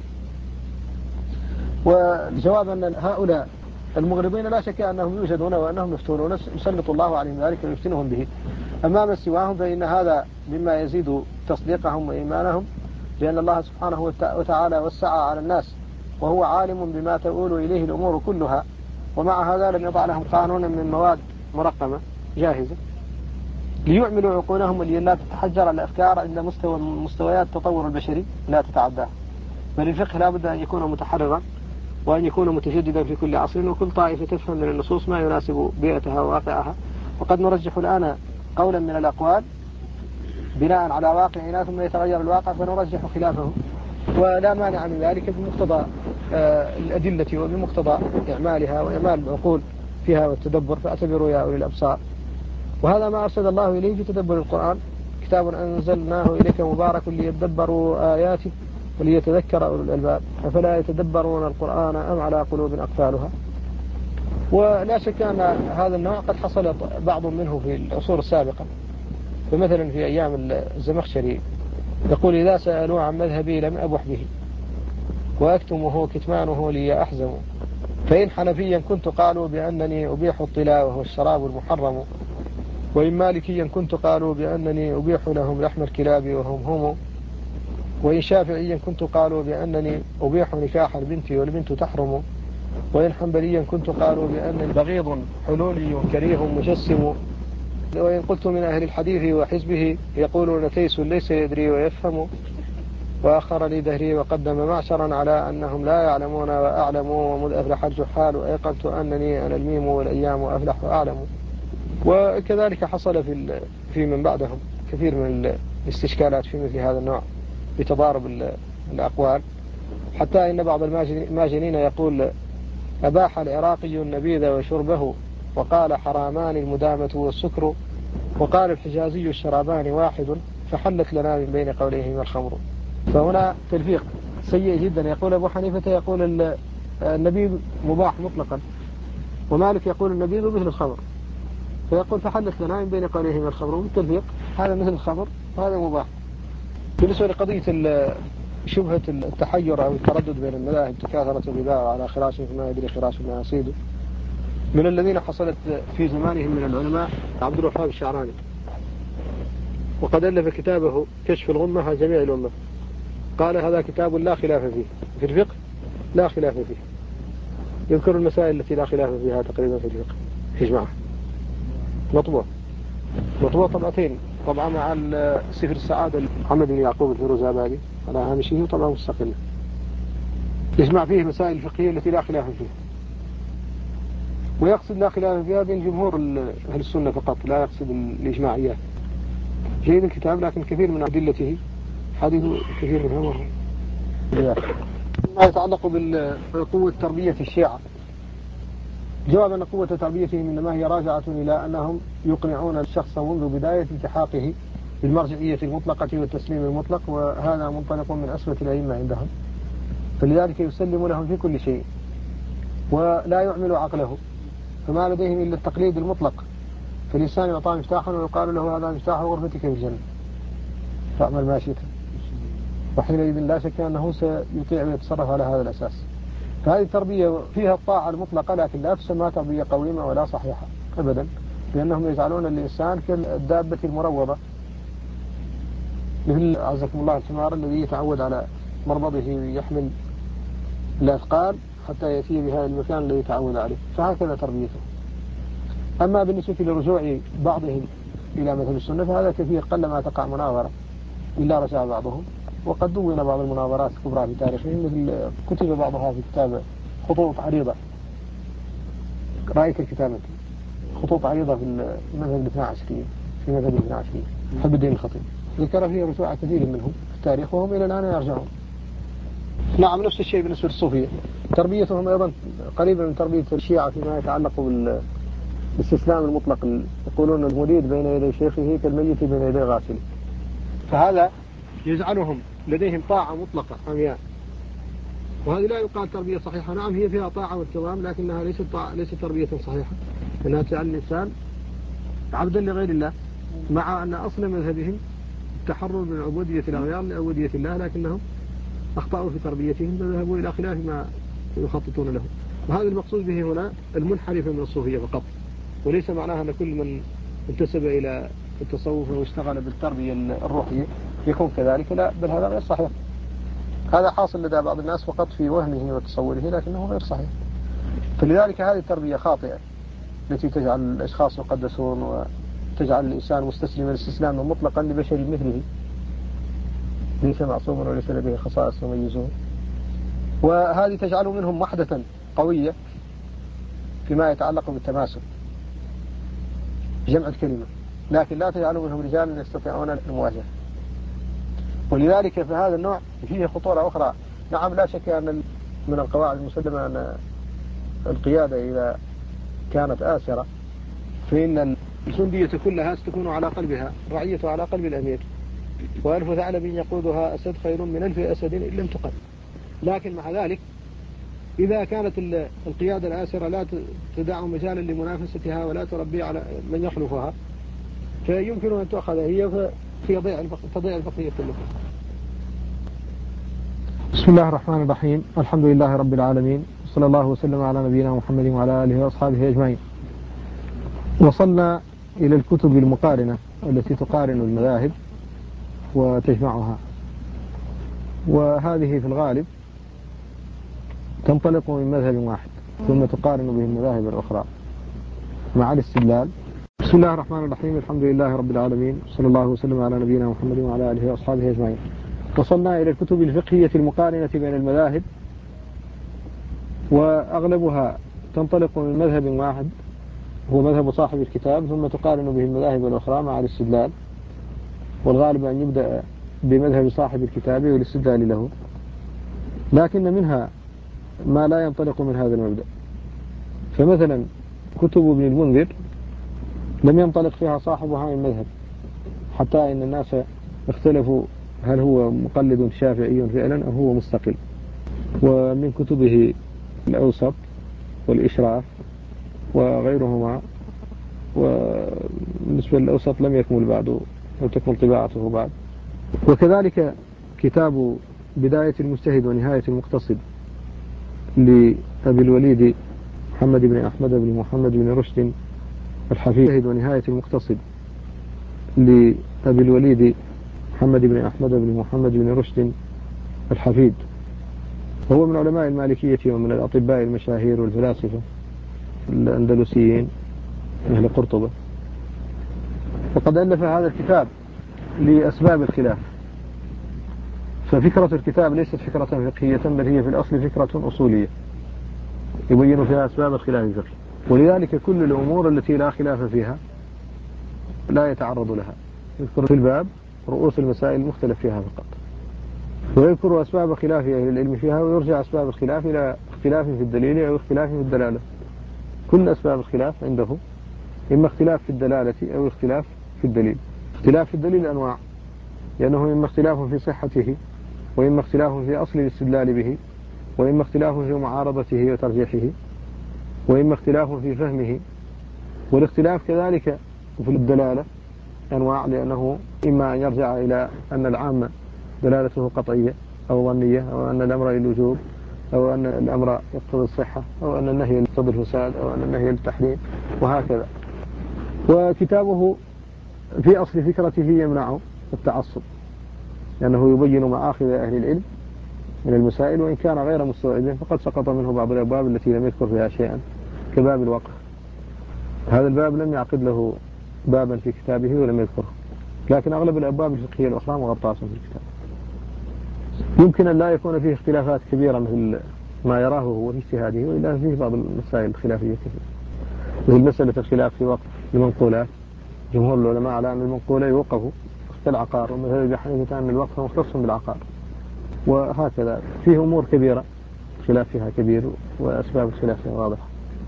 والجواب أن هؤلاء المغرضين لا شك أنهم يوجدون وأنهم يفتونون، يسلط الله عليهم ذلك ويفتنهم به. أما من سواهم فإن هذا مما يزيد تصديقهم وإيمانهم، لأن الله سبحانه وتعالى وسع على الناس وهو عالم بما تؤول إليه الأمور كلها، ومع هذا لم يضع لهم قانونا من مواد مرقمة جاهزة ليعملوا عقولهم لا تتحجر الأفكار عند مستويات التطور البشري لا تتعداه. بل الفقه لا بد أن يكون متحررا وأن يكون متجددا في كل عصر، وكل طائفة تفهم من النصوص ما يناسب بيئتها وواقعها. وقد نرجح الآن قولا من الأقوال بناء على واقعنا ثم يتغير الواقع فنرجح خلافه، ولا مانع من ذلك بمقتضى الأدلة وبمقتضى إعمالها وإعمال العقول فيها والتدبر، فاعتبروا يا أولي الأبصار. وهذا ما أرشد الله إليه في تدبر القرآن، كتاب أنزلناه إليك مبارك ليدبروا آياته وليتذكر أولو الألباب، أفلا يتدبرون القرآن أم على قلوب أقفالها. ولا شك أن هذا النوع قد حصل بعض منه في العصور السابقة. فمثلا في أيام الزمخشري يقول: إذا سألوا عن مذهبي لم أبح به، وأكتمه كتمانه لي أحزم، فإن حنفيا كنت قالوا بأنني أبيح الطلاء وهو الشراب المحرم، وإن مالكيا كنت قالوا بأنني أبيح لهم لحم الكلاب وهم هم، وإن شافعيا كنت قالوا بأنني أبيح نكاح البنت والبنت تحرم، وإن حنبليا كنت قالوا بأنني بغيض حلولي كريه مجسم، وإن قلت من أهل الحديث وحزبه يقولون تيس ليس يدري ويفهم، وأخرني دهري وقدم معشرا على أنهم لا يعلمون وأعلموا، ومذ أفلح الجحال وأيقنت أنني أنا الميم والأيام أفلح وأعلم. وكذلك حصل في من بعدهم كثير من الاستشكالات في مثل هذا النوع بتضارب الأقوال، حتى إن بعض الماجنين يقول: أباح العراقي النبيذ وشربه، وقال حرامان المدامة والسكر، وقال الحجازي الشرابان واحد، فحلت لنا من بين قوليهما الخمر. فهنا تلفيق سيء جدا. يقول أبو حنيفة يقول النبيذ مباح مطلقا، ومالك يقول النبيذ مثل الخمر، فيقول فحلت لنا من بين قوليهما الخمر. والتلفيق هذا مثل الخمر وهذا مباح. بالنسبة لقضية شبهة التحير أو التردد بين المذاهب، تكاثرت الرباء على خراش فيما يدري خراش ما يصيد. من الذين حصلت في زمانهم من العلماء عبد الوهاب الشعراني، وقد ألف كتابه كشف الغمة عن جميع الأمة. قال: هذا كتاب لا خلاف فيه، في الفقه لا خلاف فيه، يذكر المسائل التي لا خلاف فيها تقريبا في الفقه، يجمعها. مطبوع طبعتين، طبعا مع سفر السعادة محمد بن يعقوب الفيروزابادي على هامشه، وطبعا مستقلة يجمع فيه مسائل الفقهية التي لا خلاف فيها، ويقصد لا خلاف فيها بين جمهور أهل السنة فقط، لا يقصد الإجماعيات. جيد الكتاب، لكن كثير من أدلته حديث كثير منها مرة. ما يتعلق بقوة تربية الشيعة، جواب أن قوة تربيتهم إنما هي راجعة إلى أنهم يقنعون الشخص منذ بداية التحاقه بالمرجعية المطلقة والتسليم المطلق، وهذا منطلق من أسوة الأئمة عندهم، فلذلك يسلم لهم في كل شيء ولا يعمل عقله، فما لديهم إلا التقليد المطلق. فالإنسان يعطى مفتاحا ويقال له: هذا مفتاح غرفتك في الجنة فاعمل ما شئت، وحينئذ لا شك أنه سيطيع ويتصرف على هذا الأساس. فهذه التربية فيها الطاعة المطلقة، لكن لا تسمى تربية قويمة ولا صحيحة أبدا، لأنهم يجعلون الإنسان كالدابة المروضة، مثل عزكم الله الحمار الذي يتعود على مربضه ويحمل الأثقال حتى يأتي بها المكان الذي يتعود عليه، فهكذا تربيته. أما بالنسبة لرجوع بعضهم إلى مثل السنة فهذا كثير، قلما تقع مناظرة إلا رجع بعضهم، وقد دون بعض المناظرات الكبرى في تاريخهم، مثل كتب بعضها في كتاب خطوط عريضة. رأيت الكتاب خطوط عريضة في المذهب الاثنى عشرية، في مذهب الاثنى عشرية حب الدين الخطيب، ذكر فيه رجوع كثير منهم في التاريخ وهم إلى الآن يرجعون. نعم، نفس الشيء بالنسبة للصوفية، تربيتهم أيضا قريبة من تربية الشيعة فيما يتعلق بالاستسلام المطلق. يقولون المريد بين يدي شيخه كالميت بين يدي غاسله، فهذا يجعلهم لديهم طاعة مطلقة عمياء، وهذه لا يقال تربية صحيحة. نعم، هي فيها طاعة وانتظام، لكنها ليست تربية صحيحة، لأنها تجعل الإنسان عبدا لغير الله، مع أن أصل مذهبهم التحرر من عبودية الأغيار لعبودية الله، لكنهم أخطأوا في تربيتهم فذهبوا إلى خلاف ما يخططون له. وهذا المقصود به هنا المنحرف من الصوفية فقط، وليس معناها أن كل من انتسب إلى التصوف واشتغل بالتربية الروحية يكون كذلك، لا، بل هذا غير صحيح. هذا حاصل لدى بعض الناس فقط في وهمه وتصوره، لكنه غير صحيح. فلذلك هذه التربية خاطئة التي تجعل الأشخاص يقدسون وتجعل الإنسان مستسلما استسلاما مطلقا لبشر مثله، ليس معصوما وليس لديه خصائص تميزه، وهذه تجعل منهم وحدة قوية فيما يتعلق بالتماسك، جمع الكلمة، لكن لا تجعل منهم رجالا يستطيعون المواجهة. ولذلك في هذا النوع فيه خطورة أخرى. نعم، لا شك أن من القواعد المسلمة أن القيادة إذا كانت آسرة فإن الجندية كلها ستكون على قلبها، رعية على قلب الأمير، وألف ثعلب يقودها أسد خير من 1000 أسد إن لم تقل. لكن مع ذلك إذا كانت القيادة الآسرة لا تدع مجالا لمنافستها ولا تربي على من يخلفها، فيمكن أن تؤخذ هي تضيع البقية كلها. بسم الله الرحمن الرحيم، الحمد لله رب العالمين، صلى الله وسلم على نبينا محمد وعلى آله وأصحابه أجمعين. وصلنا إلى الكتب المقارنة التي تقارن المذاهب وتجمعها، وهذه في الغالب تنطلق من مذهب واحد ثم تقارن به المذاهب الأخرى مع الاستدلال. بسم الله الرحمن الرحيم، الحمد لله رب العالمين، صلى الله وسلم على نبينا محمد وعلى آله وأصحابه أجمعين. وصلنا إلى الكتب الفقهية المقارنة بين المذاهب، وأغلبها تنطلق من مذهب واحد هو مذهب صاحب الكتاب، ثم تقارن به المذاهب الأخرى مع الاستدلال، والغالب أن يبدأ بمذهب صاحب الكتاب والاستدلال له، لكن منها ما لا ينطلق من هذا المبدأ. فمثلا كتب ابن المنذر لم ينطلق فيها صاحبها من مذهب، حتى إن الناس اختلفوا هل هو مقلد شافعي فعلا أو هو مستقل. ومن كتبه الأوسط والإشراف وغيرهما، وبالنسبة للأوسط لم يكمل بعد أو تكمل طباعته بعد. وكذلك كتاب بداية المجتهد ونهاية المقتصد لأبي الوليد محمد بن أحمد بن محمد بن رشد الحفيد، ونهاية المقتصد لأبي الوليد محمد بن أحمد بن محمد بن رشد الحفيد، وهو من علماء المالكية ومن الأطباء المشاهير والفلاسفة الأندلسيين أهل قرطبة. وقد ألف هذا الكتاب لأسباب الخلاف، ففكرة الكتاب ليست فكرة فقهية، بل هي في الأصل فكرة أصولية يبين فيها أسباب الخلاف الفقهي، ولذلك كل الأمور التي لا خلاف فيها لا يتعرض لها، يذكر في الباب رؤوس المسائل المختلف فيها فقط، ويذكر أسباب خلاف أهل العلم فيها، ويرجع أسباب الخلاف إلى اختلاف في الدليل أو اختلاف في الدلالة. كل أسباب الخلاف عنده إما اختلاف في الدلالة أو اختلاف في الدليل. اختلاف في الدليل أنواع، لأنه إما اختلاف في صحته، وإما اختلاف في أصل الاستدلال به، وإما اختلاف في معارضته وترجيحه، وإما اختلاف في فهمه. والاختلاف كذلك في الدلالة أنواع، لأنه إما أن يرجع إلى أن العام دلالته قطعية أو ظنية، أو أن الأمر للوجوب، أو أن الأمر يقتضي الصحة، أو أن النهي يقتضي الفساد، أو أن النهي للتحريم، وهكذا. وكتابه في أصل فكرته يمنع التعصب، لأنه يبين مآخذ أهل العلم من المسائل، وإن كان غير مستوعب فقد سقط منه بعض الأبواب التي لم يذكر فيها شيئا، كباب الوقف. هذا الباب لم يعقد له بابا في كتابه ولم يذكره، لكن أغلب الأبواب الفقهية الأخرى مغطاة في الكتاب. يمكن أن لا يكون فيه اختلافات كبيرة مثل ما يراه هو في اجتهاده، وإلا فيه بعض المسائل الخلافية كثيرة، مثل مسألة الخلاف في وقف المنقولات. جمهور العلماء على أن المنقولة يوقف وقت العقار، ومثل أبي حنيفة أن الوقف مختص بالعقار، وهكذا. فيه أمور كبيرة خلاف فيها كبير، وأسباب الخلاف فيها واضحة،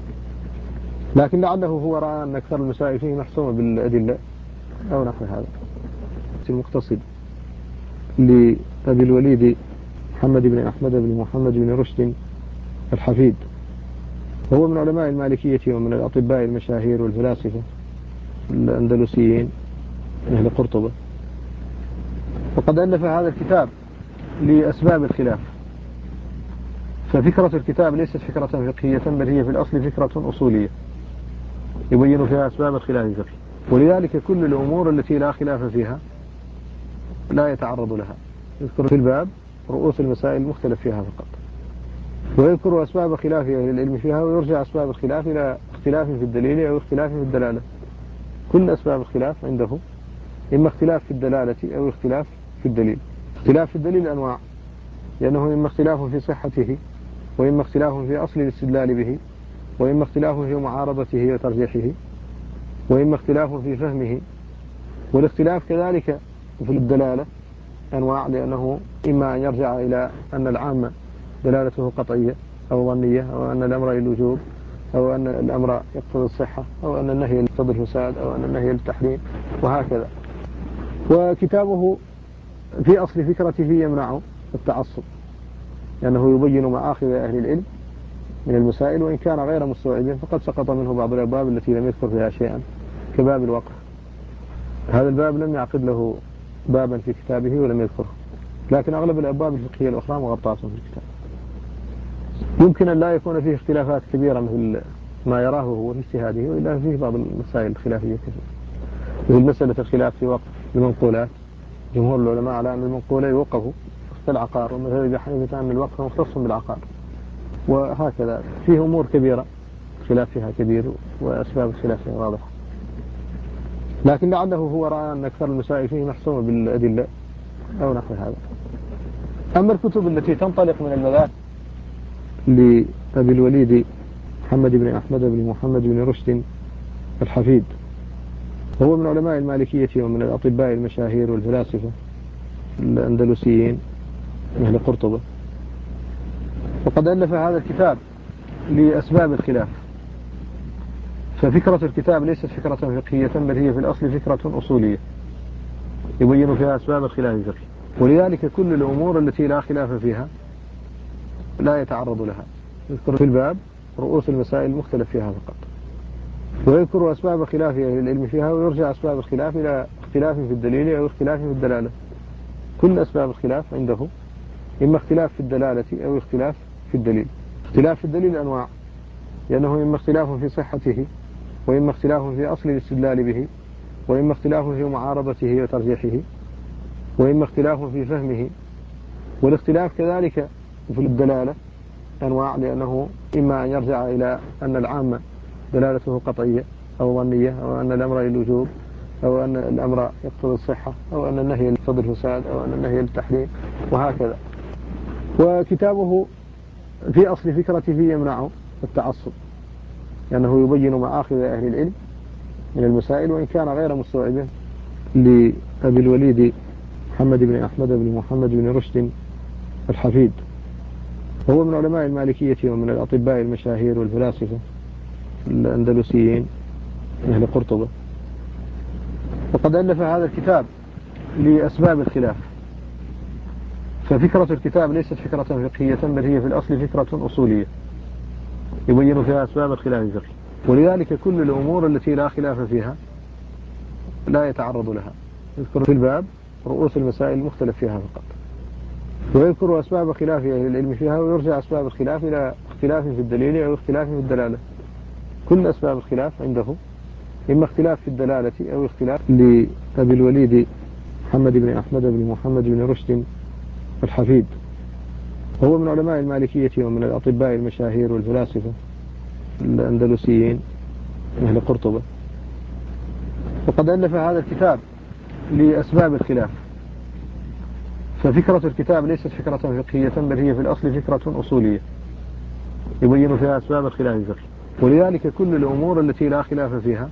لكن لعله هو رأى أن أكثر المسائل فيه محسومة بالأدلة أو نحو هذا. المقتصد لأبي الوليد محمد بن أحمد بن محمد بن رشد الحفيد، وهو من علماء المالكية ومن الأطباء المشاهير والفلاسفة الأندلسيين أهل قرطبة. وقد ألف هذا الكتاب لأسباب الخلاف، ففكرة الكتاب ليست فكرة فقهية، بل هي في الأصل فكرة أصولية يبين فيها أسباب الخلاف الفقهي، ولذلك كل الأمور التي لا خلاف فيها لا يتعرض لها، يذكر في الباب رؤوس المسائل المختلف فيها فقط، ويذكر أسباب خلاف أهل العلم فيها، ويرجع أسباب الخلاف إلى اختلاف في الدليل أو اختلاف في الدلالة. كل أسباب الخلاف عنده إما اختلاف في الدلالة أو اختلاف في الدليل. اختلاف في الدليل أنواع، لأنه إما اختلاف في صحته، وإما اختلاف في أصل الاستدلال به، وإما اختلاف في معارضته وترجيحه، وإما اختلاف في فهمه. والاختلاف كذلك في الدلالة أنواع، لأنه إما أن يرجع إلى أن العام دلالته قطعية أو ظنية، أو أن الأمر للوجوب، أو أن الأمر يقتضي الصحة، أو أن النهي يقتضي الفساد، أو أن النهي للتحريم، وهكذا. وكتابه في أصل فكرته يمنع التعصب، لأنه يبين مآخذ أهل العلم من المسائل، وإن كان غير مستوعب فقد سقط منه بعض الأبواب التي لم يذكر فيها شيئا كباب الوقف. هذا الباب لم يعقد له بابا في كتابه ولم يذكره، لكن أغلب الأبواب الفقهية الأخرى مغطاة في الكتاب. يمكن أن لا يكون فيه اختلافات كبيرة مثل ما يراه هو في اجتهاده، وإلا فيه بعض المسائل الخلافية كثيرة، مثل مسألة الخلاف في وقف المنقولات. جمهور العلماء على أن المنقولة يوقف في العقار، ومثل أبي حنيفة أن الوقف مختص بالعقار، وهكذا فيه أمور كبيرة خلاف فيها كبير، وأسباب الخلاف فيها واضحة، لكن لعله هو رأى أن أكثر المسائل فيه محسومة بالأدلة أو نحو هذا. أما الكتب التي تنطلق من المذاهب لأبي الوليد محمد بن أحمد بن محمد بن رشد الحفيد، وهو من علماء المالكية ومن الأطباء المشاهير والفلاسفة الأندلسيين من أهل قرطبة، وقد ألف هذا الكتاب لأسباب الخلاف. ففكرة الكتاب ليست فكرة فقهية، بل هي في الأصل فكرة أصولية يبين فيها أسباب الخلاف الفقهي، ولذلك كل الأمور التي لا خلاف فيها لا يتعرض لها. يذكر في الباب رؤوس المسائل المختلف فيها فقط، ويذكر أسباب خلاف أهل العلم فيها، ويرجع أسباب الخلاف إلى اختلاف في الدليل أو اختلاف في الدلالة. كل أسباب الخلاف عنده إما اختلاف في الدلالة أو اختلاف في الدليل. اختلاف في الدليل أنواع، لأنه إما اختلاف في صحته، وإما اختلاف في أصل الاستدلال به، وإما اختلاف في معارضته وترجيحه، وإما اختلاف في فهمه. والاختلاف كذلك في الدلالة أنواع، لأنه إما أن يرجع إلى أن العامة دلالته قطعية أو ظنية، أو أن الأمر للوجوب، أو أن الأمر يقتضي الصحة، أو أن النهي يقتضي الفساد، أو أن النهي للتحريم، وهكذا. وكتابه في أصل فكرته يمنع التعصب، لأنه يبين مآخذ أهل العلم من المسائل، وإن كان غير مستوعب لأبي الوليد محمد بن أحمد بن محمد بن رشد الحفيد، وهو من علماء المالكية ومن الأطباء المشاهير والفلاسفة الأندلسيين من أهل قرطبة، وقد ألف هذا الكتاب لأسباب الخلاف. ففكرة الكتاب ليست فكرة فقهية، بل هي في الأصل فكرة أصولية يبين فيها أسباب الخلاف الفقهي، ولذلك كل الأمور التي لا خلاف فيها لا يتعرض لها. يذكر في الباب رؤوس المسائل المختلف فيها فقط، ويذكر أسباب خلاف أهل العلم فيها، ويرجع أسباب الخلاف إلى اختلاف في الدليل أو اختلاف في الدلالة. كل أسباب الخلاف عنده إما اختلاف في الدلالة أو اختلاف. لأبي الوليد محمد بن أحمد بن محمد بن رشد الحفيد، وهو من علماء المالكية ومن الأطباء المشاهير والفلاسفة الأندلسيين من أهل قرطبة، وقد ألف هذا الكتاب لأسباب الخلاف. ففكرة الكتاب ليست فكرة فقهية، بل هي في الأصل فكرة أصولية يبين فيها أسباب الخلاف الفقهي، ولذلك كل الأمور التي لا خلاف فيها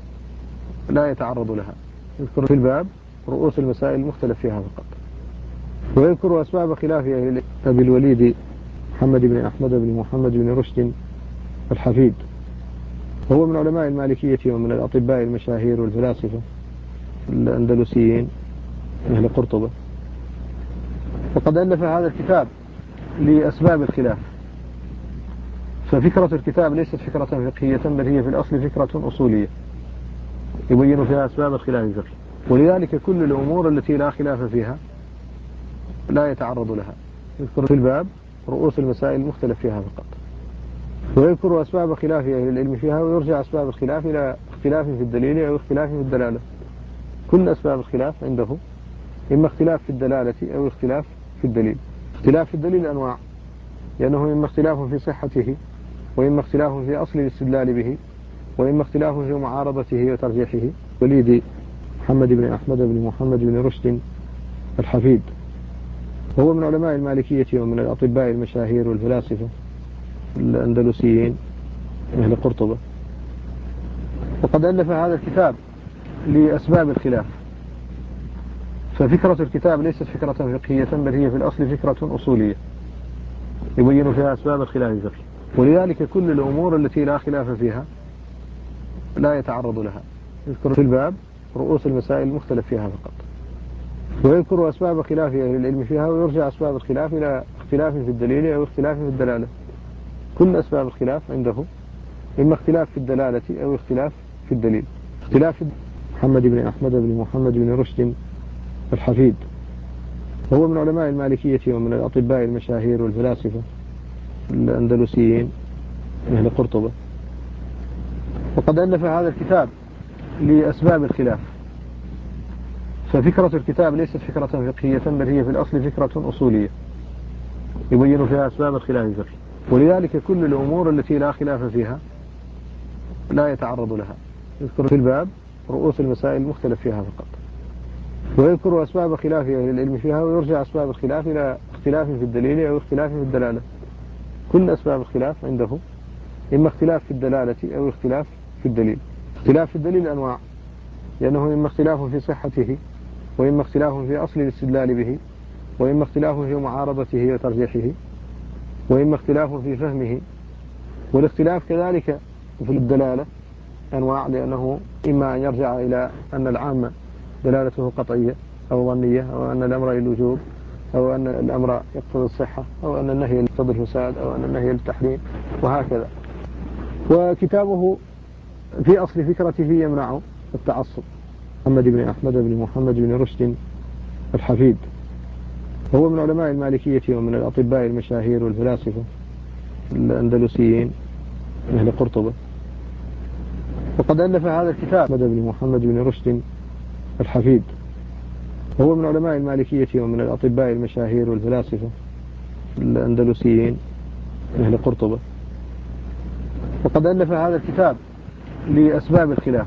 لا يتعرض لها. يذكر في الباب رؤوس المسائل المختلف فيها فقط، ويذكر أسباب خلاف أبي الوليد محمد بن أحمد بن محمد بن رشد الحفيد، وهو من علماء المالكية ومن الأطباء المشاهير والفلاسفة الأندلسيين من أهل قرطبة، وقد ألف هذا الكتاب لأسباب الخلاف. ففكرة الكتاب ليست فكرة فقهية، بل هي في الأصل فكرة أصولية يبين فيها أسباب الخلاف الفقهي، ولذلك كل الأمور التي لا خلاف فيها لا يتعرض لها. يذكر في الباب رؤوس المسائل المختلف فيها فقط، ويذكر أسباب خلاف أهل العلم فيها، ويرجع أسباب الخلاف إلى اختلاف في الدليل أو اختلاف في الدلالة. كل أسباب الخلاف عنده إما اختلاف في الدلالة أو اختلاف في الدليل. اختلاف في الدليل أنواع، لأنه إما اختلاف في صحته، وإما اختلاف في أصل الاستدلال به، وإما اختلاف في معارضته وترجيحه. وليد محمد بن أحمد بن محمد بن رشد الحفيد، وهو من علماء المالكية ومن الأطباء المشاهير والفلاسفة الأندلسيين من أهل قرطبة، وقد ألف هذا الكتاب لأسباب الخلاف. ففكرة الكتاب ليست فكرة فقهية، بل هي في الأصل فكرة أصولية يبين فيها أسباب الخلاف الفقهي، ولذلك كل الأمور التي لا خلاف فيها لا يتعرض لها. يذكر في الباب رؤوس المسائل المختلف فيها فقط، ويذكر أسباب خلاف أهل العلم فيها، ويرجع أسباب الخلاف إلى اختلاف في الدليل أو اختلاف في الدلالة. كل أسباب الخلاف عنده إما اختلاف في الدلالة أو اختلاف في الدليل. اختلاف محمد بن أحمد بن محمد بن رشد الحفيد، هو من علماء المالكية ومن الأطباء المشاهير والفلاسفة الأندلسيين من أهل قرطبة، وقد ألف هذا الكتاب لأسباب الخلاف. ففكرة الكتاب ليست فكرة فقهية، بل هي في الأصل فكرة أصولية يبين فيها أسباب الخلاف الفقهي، ولذلك كل الأمور التي لا خلاف فيها لا يتعرض لها. يذكر في الباب رؤوس المسائل المختلف فيها فقط، ويذكر أسباب خلاف أهل العلم فيها، ويرجع أسباب الخلاف إلى اختلاف في الدليل أو اختلاف في الدلالة. كل أسباب الخلاف عنده إما اختلاف في الدلالة أو اختلاف في الدليل. اختلاف في الدليل أنواع، لأنه إما اختلاف في صحته، وإما اختلاف في أصل الاستدلال به، وإما اختلاف في معارضته وترجيحه، وإما اختلاف في فهمه. والاختلاف كذلك في الدلالة أنواع، لأنه إما أن يرجع إلى أن العامة دلالته قطعية أو ظنية، أو أن الأمر للوجوب، أو أن الأمر يقتضي الصحة، أو أن النهي يقتضي الفساد، أو أن النهي للتحريم، وهكذا. وكتابه في أصل فكرته يمنع التعصب. محمد بن أحمد بن محمد بن رشد الحفيد، هو من علماء المالكية ومن الأطباء المشاهير والفلاسفة الأندلسيين من أهل قرطبة، وقد ألف هذا الكتاب بن محمد بن رشد الحفيد، هو من علماء المالكية ومن الأطباء المشاهير والفلاسفة الأندلسيين من أهل قرطبة، وقد ألف هذا الكتاب لأسباب الخلاف.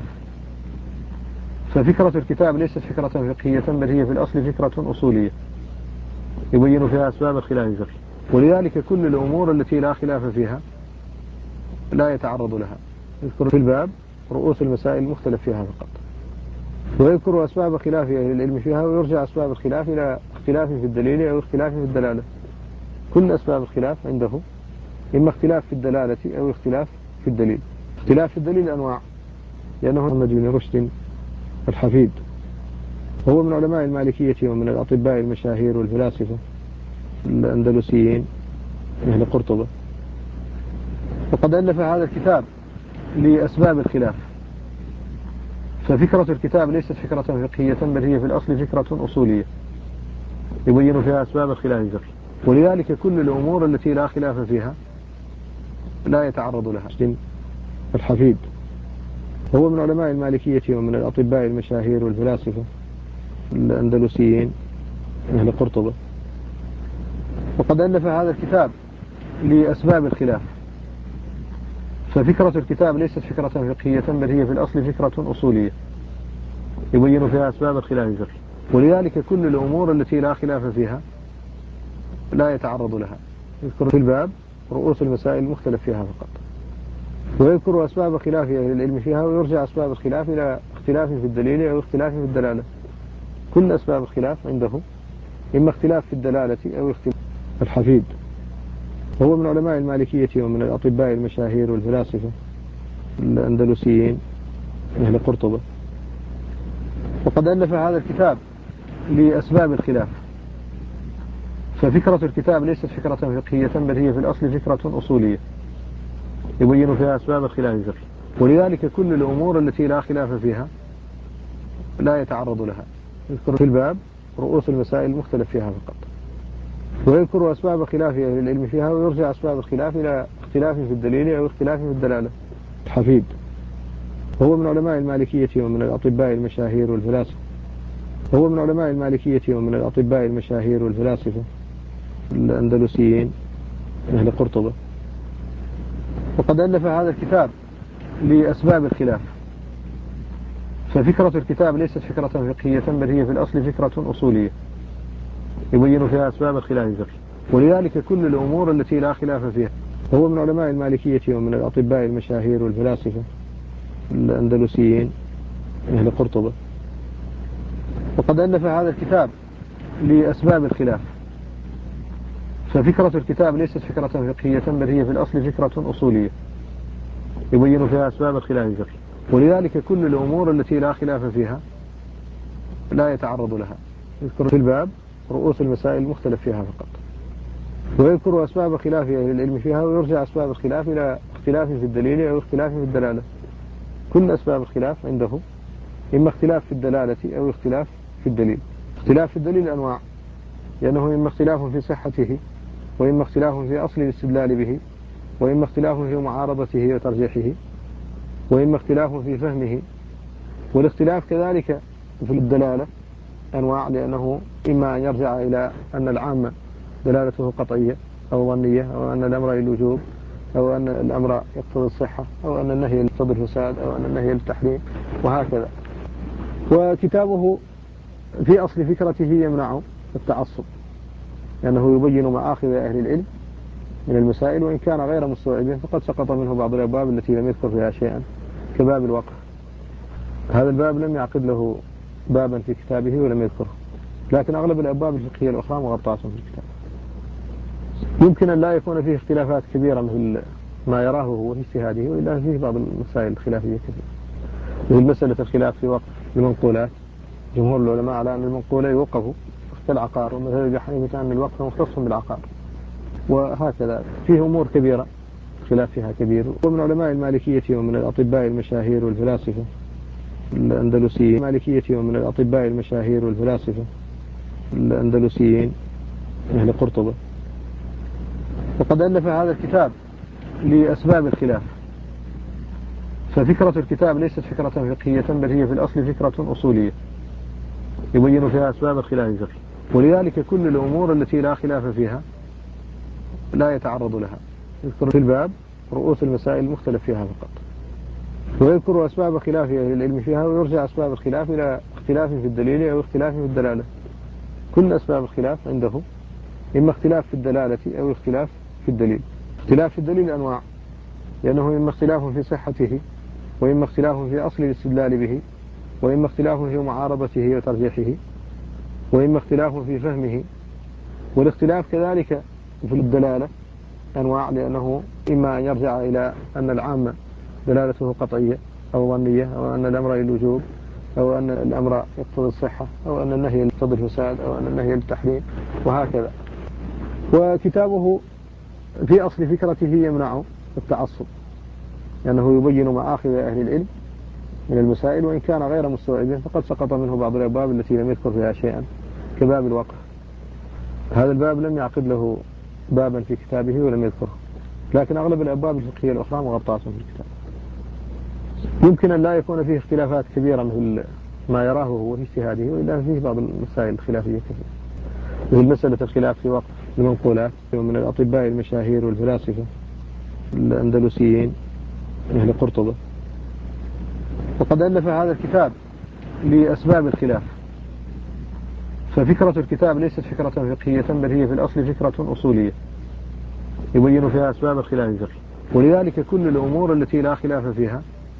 ففكرة الكتاب ليست فكرة فقهية، بل هي في الأصل فكرة أصولية يبين فيها أسباب الخلاف الفقهي، ولذلك كل الأمور التي لا خلاف فيها لا يتعرض لها. يذكر في الباب رؤوس المسائل المختلف فيها فقط، ويذكر أسباب خلاف أهل العلم فيها، ويرجع أسباب الخلاف إلى اختلاف في الدليل أو اختلاف في الدلالة. كل أسباب الخلاف عنده إما اختلاف في الدلالة أو اختلاف في الدليل. اختلاف في الدليل أنواع، لأنه محمد بن رشد الحفيد، هو من علماء المالكية ومن الأطباء المشاهير والفلاسفة الأندلسيين من أهل قرطبة، وقد ألف هذا الكتاب لأسباب الخلاف. ففكرة الكتاب ليست فكرة فقهية، بل هي في الأصل فكرة أصولية يبين فيها أسباب الخلاف الفقهي، ولذلك كل الأمور التي لا خلاف فيها لا يتعرض لها. الحفيد، هو من علماء المالكية ومن الأطباء المشاهير والفلاسفة الأندلسيين من أهل قرطبة، وقد ألف هذا الكتاب لأسباب الخلاف. ففكرة الكتاب ليست فكرة فقهية، بل هي في الأصل فكرة أصولية يبين فيها أسباب الخلاف الفقهي، ولذلك كل الأمور التي لا خلاف فيها لا يتعرض لها. يذكر في الباب رؤوس المسائل المختلف فيها فقط، ويذكر أسباب خلاف أهل العلم فيها، ويرجع أسباب الخلاف إلى اختلاف في الدليل أو اختلاف في الدلالة. كل أسباب الخلاف عنده إما اختلاف في الدلالة أو اختلاف. الحفيد، هو من علماء المالكية ومن الأطباء المشاهير والفلاسفة الأندلسيين من أهل قرطبة، وقد ألف هذا الكتاب لأسباب الخلاف. ففكرة الكتاب ليست فكرة فقهية، بل هي في الأصل فكرة أصولية يبين فيها أسباب الخلاف الفقهي، ولذلك كل الأمور التي لا خلاف فيها لا يتعرض لها. يذكر في الباب رؤوس المسائل المختلف فيها فقط، ويذكر أسباب خلاف أهل العلم فيها، ويرجع أسباب الخلاف إلى اختلاف في الدليل أو اختلاف في الدلالة. الحفيد، هو من علماء المالكية ومن الأطباء المشاهير والفلاسفة، هو من علماء المالكية ومن الأطباء المشاهير والفلاسفة الأندلسيين من أهل قرطبة، وقد ألف هذا الكتاب لأسباب الخلاف. ففكرة الكتاب ليست فكرة فقهية، بل هي في الأصل فكرة أصولية يبين فيها أسباب الخلاف الفقهي، ولذلك كل الأمور التي لا خلاف فيها. هو من علماء المالكية ومن الأطباء المشاهير والفلاسفة الأندلسيين من أهل قرطبة، وقد ألف هذا الكتاب لأسباب الخلاف. ففكرة الكتاب ليست فكرة فقهية، بل هي في الأصل فكرة أصولية يبين فيها أسباب الخلاف الفقهي، ولذلك كل الأمور التي لا خلاف فيها لا يتعرض لها. يذكر في الباب رؤوس المسائل المختلف فيها فقط، ويذكر أسباب خلاف أهل العلم فيها، ويرجع أسباب الخلاف إلى اختلاف في الدليل أو اختلاف في الدلالة. كل أسباب الخلاف عنده إما اختلاف في الدلالة أو اختلاف في الدليل. اختلاف في الدليل أنواع، لأنه إما اختلاف في صحته، وإما اختلاف في أصل الاستدلال به، وإما اختلاف في معارضته وترجيحه، وإما اختلاف في فهمه. والاختلاف كذلك في الدلالة أنواع، لأنه إما أن يرجع إلى أن العام دلالته قطعية أو ظنية، أو أن الأمر للوجوب، أو أن الأمر يقتضي الصحة، أو أن النهي يقتضي الفساد، أو أن النهي للتحريم، وهكذا. وكتابه في أصل فكرته يمنع التعصب، لأنه يبين مآخذ أهل العلم من المسائل، وإن كان غير مستوعب فقد سقط منه بعض الأبواب التي لم يذكر فيها شيئا، كباب الوقف. هذا الباب لم يعقد له بابا في كتابه ولم يذكره، لكن أغلب الأبواب الفقهية الأخرى مغطاة في الكتاب. يمكن أن لا يكون فيه اختلافات كبيرة مثل ما يراه هو في اجتهاده، وإلا فيه بعض المسائل الخلافية كثيرة، مثل مسألة الخلاف في وقف المنقولات. جمهور العلماء على أن المنقولة يوقف كالعقار، ومثل أبي حنيفة أن الوقف مختص بالعقار، وهكذا. فيه أمور كبيرة خلاف فيها كبير. ومن علماء المالكية ومن الأطباء المشاهير والفلاسفة الأندلسيين، أهل قرطبة. وقد ألف هذا الكتاب لأسباب الخلاف. ففكرة الكتاب ليست فكرة فقهية، بل هي في الأصل فكرة أصولية يبين فيها أسباب الخلاف الفقهي، ولذلك كل الأمور التي لا خلاف فيها لا يتعرض لها. يذكر في الباب رؤوس المسائل المختلف فيها فقط، ويذكر أسباب خلاف أهل العلم فيها، ويرجع أسباب الخلاف إلى اختلاف في الدليل أو اختلاف في الدلالة. كل أسباب الخلاف عنده إما اختلاف في الدلالة أو اختلاف في الدليل. اختلاف في الدليل أنواع، لأنه إما اختلاف في صحته، وإما اختلاف في أصل الاستدلال به، وإما اختلاف في معارضته وترجيحه، وإما اختلاف في فهمه. والاختلاف كذلك في الدلالة أنواع، لأنه إما أن يرجع إلى أن العام دلالته قطعية أو ظنية، أو أن الأمر للوجوب، أو أن الأمر يقتضي الصحة، أو أن النهي يقتضي الفساد، أو أن النهي للتحريم، وهكذا. وكتابه في أصل فكرته يمنع التعصب، لأنه يبين مآخذ أهل العلم من المسائل، وإن كان غير مستوعب فقد سقط منه بعض الأبواب التي لم يذكر فيها شيئا، كباب الوقف. هذا الباب لم يعقد له بابا في كتابه ولم يذكره، لكن أغلب الأبواب الفقهية الأخرى مغطاة في الكتاب. يمكن أن لا يكون فيه اختلافات كبيرة مثل ما يراه هو في اجتهاده، وإلا فيه بعض المسائل الخلافية كثيرة، مثل مسألة الخلاف في وقف المنقولات. ومن الأطباء المشاهير والفلاسفة الأندلسيين، أهل قرطبة. وقد ألف هذا الكتاب لأسباب الخلاف. ففكرة الكتاب ليست فكرة فقهية، بل هي في الأصل فكرة أصولية يبين فيها أسباب الخلاف الفقهي، ولذلك كل الأمور التي لا خلاف فيها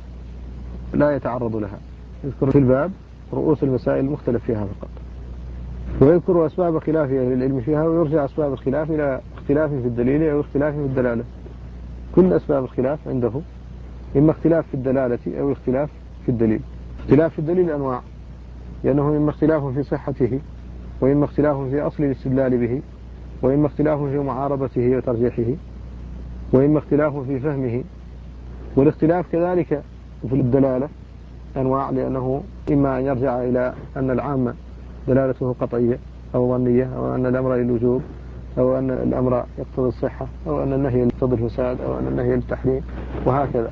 لا يتعرض لها. يذكر في الباب رؤوس المسائل المختلف فيها فقط، ويذكر أسباب خلاف أهل العلم فيها، ويرجع أسباب الخلاف إلى اختلاف في الدليل أو اختلاف في الدلالة. كل أسباب الخلاف عنده إما اختلاف في الدلالة أو اختلاف في الدليل. اختلاف في الدليل أنواع، لأنه إما اختلاف في صحته، وإما اختلاف في أصل الاستدلال به، وإما اختلاف في معارضته وترجيحه، وإما اختلاف في فهمه. والاختلاف كذلك في الدلالة أنواع، لأنه إما أن يرجع إلى أن العام دلالته قطعية أو ظنية، أو أن الأمر للوجوب، أو أن الأمر يقتضي الصحة، أو أن النهي يقتضي الفساد، أو أن النهي للتحريم، وهكذا.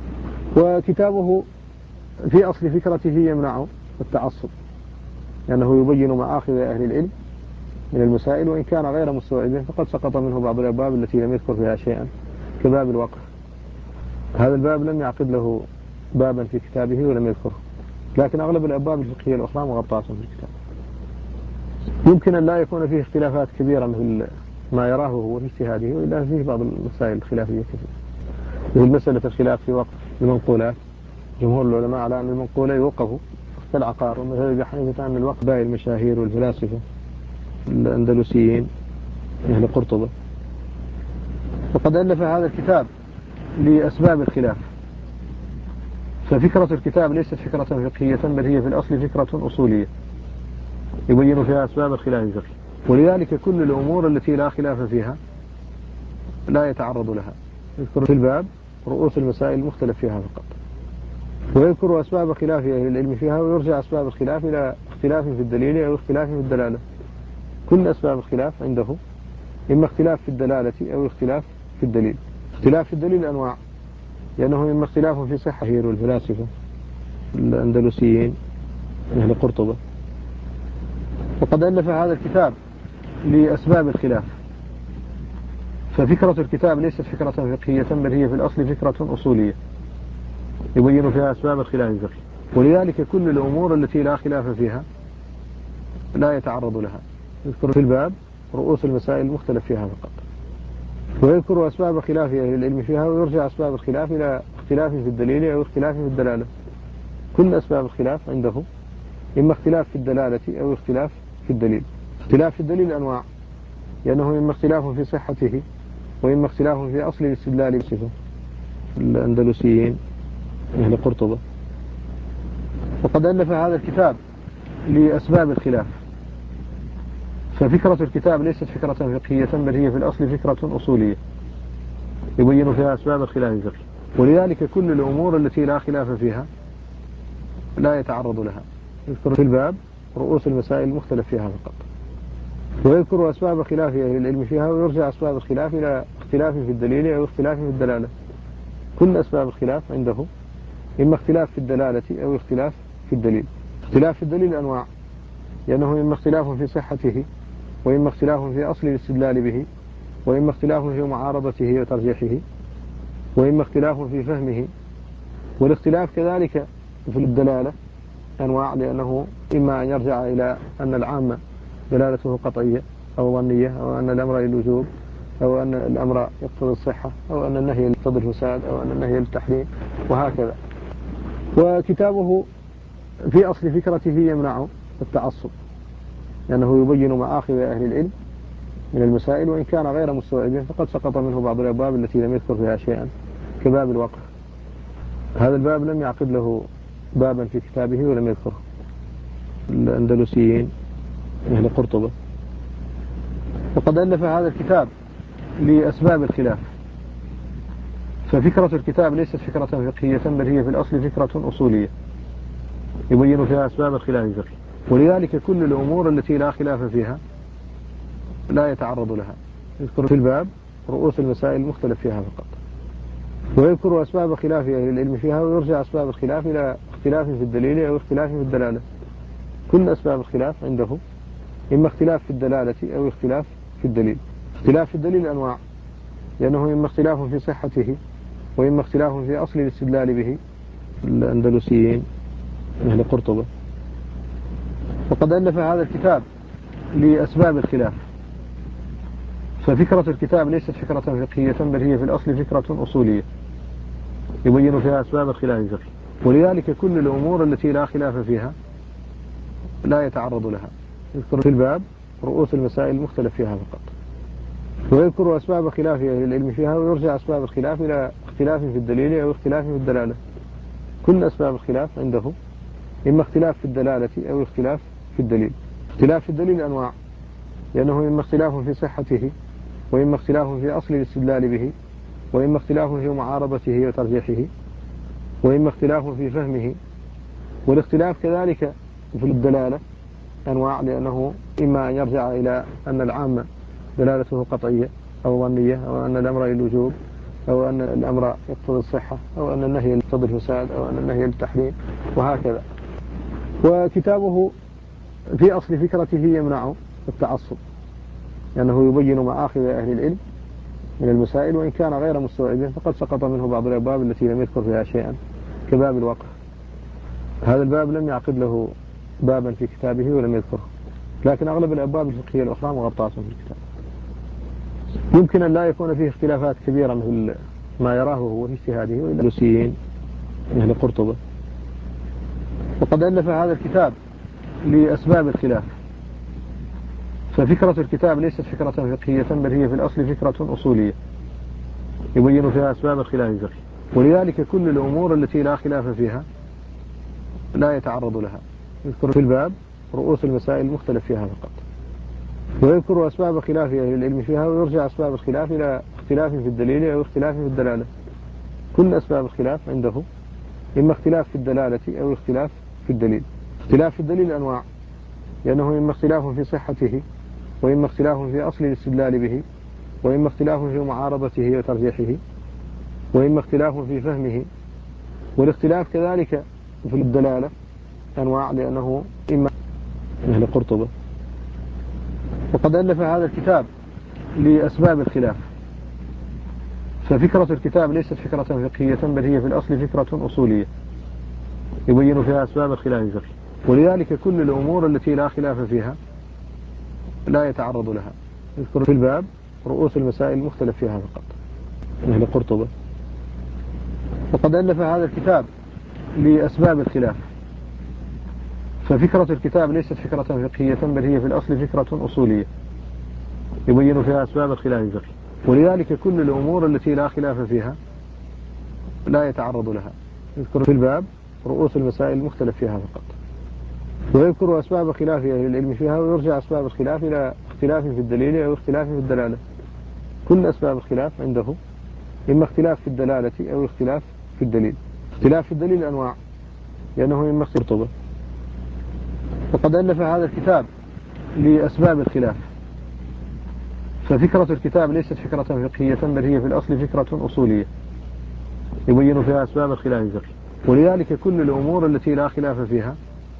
وكتابه في أصل فكرته يمنع التعصب، لأنه يبين مآخذ أهل العلم من المسائل، وإن كان غير مستوعب فقد سقط منه بعض الأبواب التي لم يذكر فيها شيئا، كباب الوقف. هذا الباب لم يعقد له بابا في كتابه ولم يذكره، لكن أغلب الأبواب الفقهية الأخرى مغطاة في الكتاب. يمكن أن لا يكون فيه اختلافات كبيرة مثل ما يراه هو في اجتهاده، وإلا فيه بعض المسائل الخلافية كثيرة، مثل مسألة الخلاف في وقف المنقولات. جمهور العلماء على أن المنقولة يوقف كالعقار، ومثل أبي حنيفة أن الوقف باقي المشاهير والفلاسفة الأندلسيين، أهل قرطبة. وقد ألف هذا الكتاب لأسباب الخلاف. ففكرة الكتاب ليست فكرة فقهية، بل هي في الأصل فكرة أصولية يبين فيها أسباب الخلاف الفقهي، ولذلك كل الأمور التي لا خلاف فيها لا يتعرض لها. يذكر في الباب رؤوس المسائل المختلف فيها فقط، ويذكر أسباب خلاف أهل العلم فيها، ويرجع أسباب الخلاف إلى اختلاف في الدليل أو اختلاف في الدلالة. كل أسباب الخلاف عنده إما اختلاف في الدلالة أو اختلاف في الدليل. اختلاف في الدليل أنواع، لأنه إما اختلاف في صحة والفلاسفة الأندلسيين من أهل قرطبة، وقد ألف هذا الكتاب لأسباب الخلاف. ففكرة الكتاب ليست فكرة فقهية، بل هي في الأصل فكرة أصولية يبين فيها أسباب الخلاف الفقهي. ولذلك كل الأمور التي لا خلاف فيها لا يتعرض لها. يذكر في الباب رؤوس المسائل المختلف فيها فقط، ويذكر أسباب خلاف أهل العلم فيها، ويرجع أسباب الخلاف إلى اختلاف في الدليل أو اختلاف في الدلالة. كل أسباب الخلاف عنده إما اختلاف في الدلالة أو اختلاف في الدليل. اختلاف في الدليل أنواع، لأنه إما اختلاف في صحته، وإما اختلاف في أصل الاستدلال بصفة الأندلسيين من أهل قرطبة. وقد ألف هذا الكتاب لأسباب الخلاف. ففكرة الكتاب ليست فكرة فقهية، بل هي في الأصل فكرة أصولية يبين فيها أسباب الخلاف الفقهي. ولذلك كل الأمور التي لا خلاف فيها لا يتعرض لها. يذكر في الباب رؤوس المسائل المختلف فيها فقط، ويذكر أسباب خلاف أهل العلم فيها، ويرجع أسباب الخلاف إلى اختلاف في الدليل أو اختلاف في الدلالة. كل أسباب الخلاف عنده إما اختلاف في الدلالة أو اختلاف في الدليل. اختلاف في الدليل أنواع، لأنه إما اختلاف في صحته، وإما اختلاف في أصل الاستدلال به، وإما اختلاف في معارضته وترجيحه، وإما اختلاف في فهمه. والاختلاف كذلك في الدلالة أنواع، لأنه إما أن يرجع إلى أن العامة دلالته قطعية أو ظنية، أو أن الأمر للوجوب، أو أن الأمر يقتضي الصحة، أو أن النهي يقتضي الفساد، أو أن النهي للتحريم، وهكذا. وكتابه في أصل فكرته يمنع التعصب، لأنه يبين مآخذ أهل العلم من المسائل، وإن كان غير مستوعب فقد سقط منه بعض الأبواب التي لم يذكر فيها شيئا، كباب الوقف. هذا الباب لم يعقد له بابا في كتابه ولم يذكره الأندلسيين من أهل قرطبة. وقد ألف هذا الكتاب لأسباب الخلاف. ففكرة الكتاب ليست فكرة فقهية، بل هي في الأصل فكرة أصولية يبين فيها أسباب الخلاف الفقهي. ولذلك كل الأمور التي لا خلاف فيها لا يتعرض لها. يذكر في الباب رؤوس المسائل المختلف فيها فقط، ويذكر أسباب خلاف أهل العلم فيها، ويرجع أسباب الخلاف إلى اختلاف في الدليل أو اختلاف في الدلالة. كل أسباب الخلاف عنده إما اختلاف في الدلالة أو اختلاف في الدليل. اختلاف في الدليل أنواع، لأنه إما اختلاف في صحته، وإما اختلاف في أصل الاستدلال به الأندلسيين من أهل قرطبة. وقد ألف هذا الكتاب لأسباب الخلاف. ففكرة الكتاب ليست فكرة فقهية، بل هي في الأصل فكرة أصولية يبين فيها أسباب الخلاف الفقهي. ولذلك كل الأمور التي لا خلاف فيها لا يتعرض لها. يذكر في الباب رؤوس المسائل المختلف فيها فقط، ويذكر أسباب خلاف أهل العلم فيها، ويرجع أسباب الخلاف إلى اختلاف في الدليل أو اختلاف في الدلالة. كل أسباب الخلاف عنده إما اختلاف في الدلالة أو اختلاف في الدليل. اختلاف في الدليل أنواع، لأنه إما اختلاف في صحته، وإما اختلاف في أصل الاستدلال به، وإما اختلاف في معارضته وترجيحه، وإما اختلاف في فهمه. والاختلاف كذلك في الدلالة أنواع، لأنه إما أن يرجع إلى أن العامة دلالته قطعية أو ظنية، أو أن الأمر للوجوب، أو أن الأمر يقتضي الصحة، أو أن النهي يقتضي الفساد، أو أن النهي للتحريم، وهكذا. وكتابه في أصل فكرته يمنع التعصب، لأنه يبين مآخذ أهل العلم من المسائل، وإن كان غير مستوعب فقد سقط منه بعض الأبواب التي لم يذكر فيها شيئا، كباب الوقف. هذا الباب لم يعقد له بابا في كتابه ولم يذكره، لكن أغلب الأبواب الفقهية الأخرى مغطاة في الكتاب. يمكن أن لا يكون فيه اختلافات كبيرة مثل ما يراه هو في اجتهاده والأندلسيين من أهل قرطبة. وقد ألف هذا الكتاب لأسباب الخلاف. ففكرة الكتاب ليست فكرة فقهية، بل هي في الأصل فكرة أصولية يبين فيها أسباب الخلاف الفقهي. ولذلك كل الأمور التي لا خلاف فيها لا يتعرض لها. يذكر في الباب رؤوس المسائل المختلف فيها فقط، ويذكر أسباب خلاف أهل العلم فيها، ويرجع أسباب الخلاف إلى اختلاف في الدليل أو اختلاف في الدلالة. كل أسباب الخلاف عنده إما اختلاف في الدلالة أو اختلاف في الدليل. اختلاف في الدليل أنواع، لأنه إما اختلاف في صحته، وإما اختلاف في أصل الاستدلال به، وإما اختلاف في معارضته وترجيحه، وإما اختلاف في فهمه. والاختلاف كذلك في الدلالة أنواع، لأنه إما أهل قرطبة. وقد ألف هذا الكتاب لأسباب الخلاف، ففكرة الكتاب ليست فكرة فقهية، بل هي في الأصل فكرة أصولية يبين فيها أسباب الخلاف الفقهي. ولذلك كل الأمور التي لا خلاف فيها لا يتعرض لها. يذكر في الباب رؤوس المسائل المختلف فيها فقط، أهل قرطبة. وقد ألف هذا الكتاب لأسباب الخلاف، ففكرة الكتاب ليست فكرة فقهية، بل هي في الأصل فكرة أصولية يبين فيها أسباب الخلاف الفقهي. ولذلك كل الأمور التي لا خلاف فيها لا يتعرض لها. يذكر في الباب رؤوس المسائل المختلف فيها فقط، ويذكر أسباب خلاف أهل العلم فيها، ويرجع أسباب الخلاف إلى اختلاف في الدليل أو اختلاف في الدلالة. كل أسباب الخلاف عنده إما اختلاف في الدلالة أو اختلاف في الدليل. اختلاف في الدليل أنواع، لأنه إما قرطبة. وقد ألف هذا الكتاب لأسباب الخلاف، ففكرة الكتاب ليست فكرة فقهية، بل هي في الأصل فكرة أصولية يبين فيها أسباب الخلاف الفقهي. ولذلك كل الأمور التي لا خلاف فيها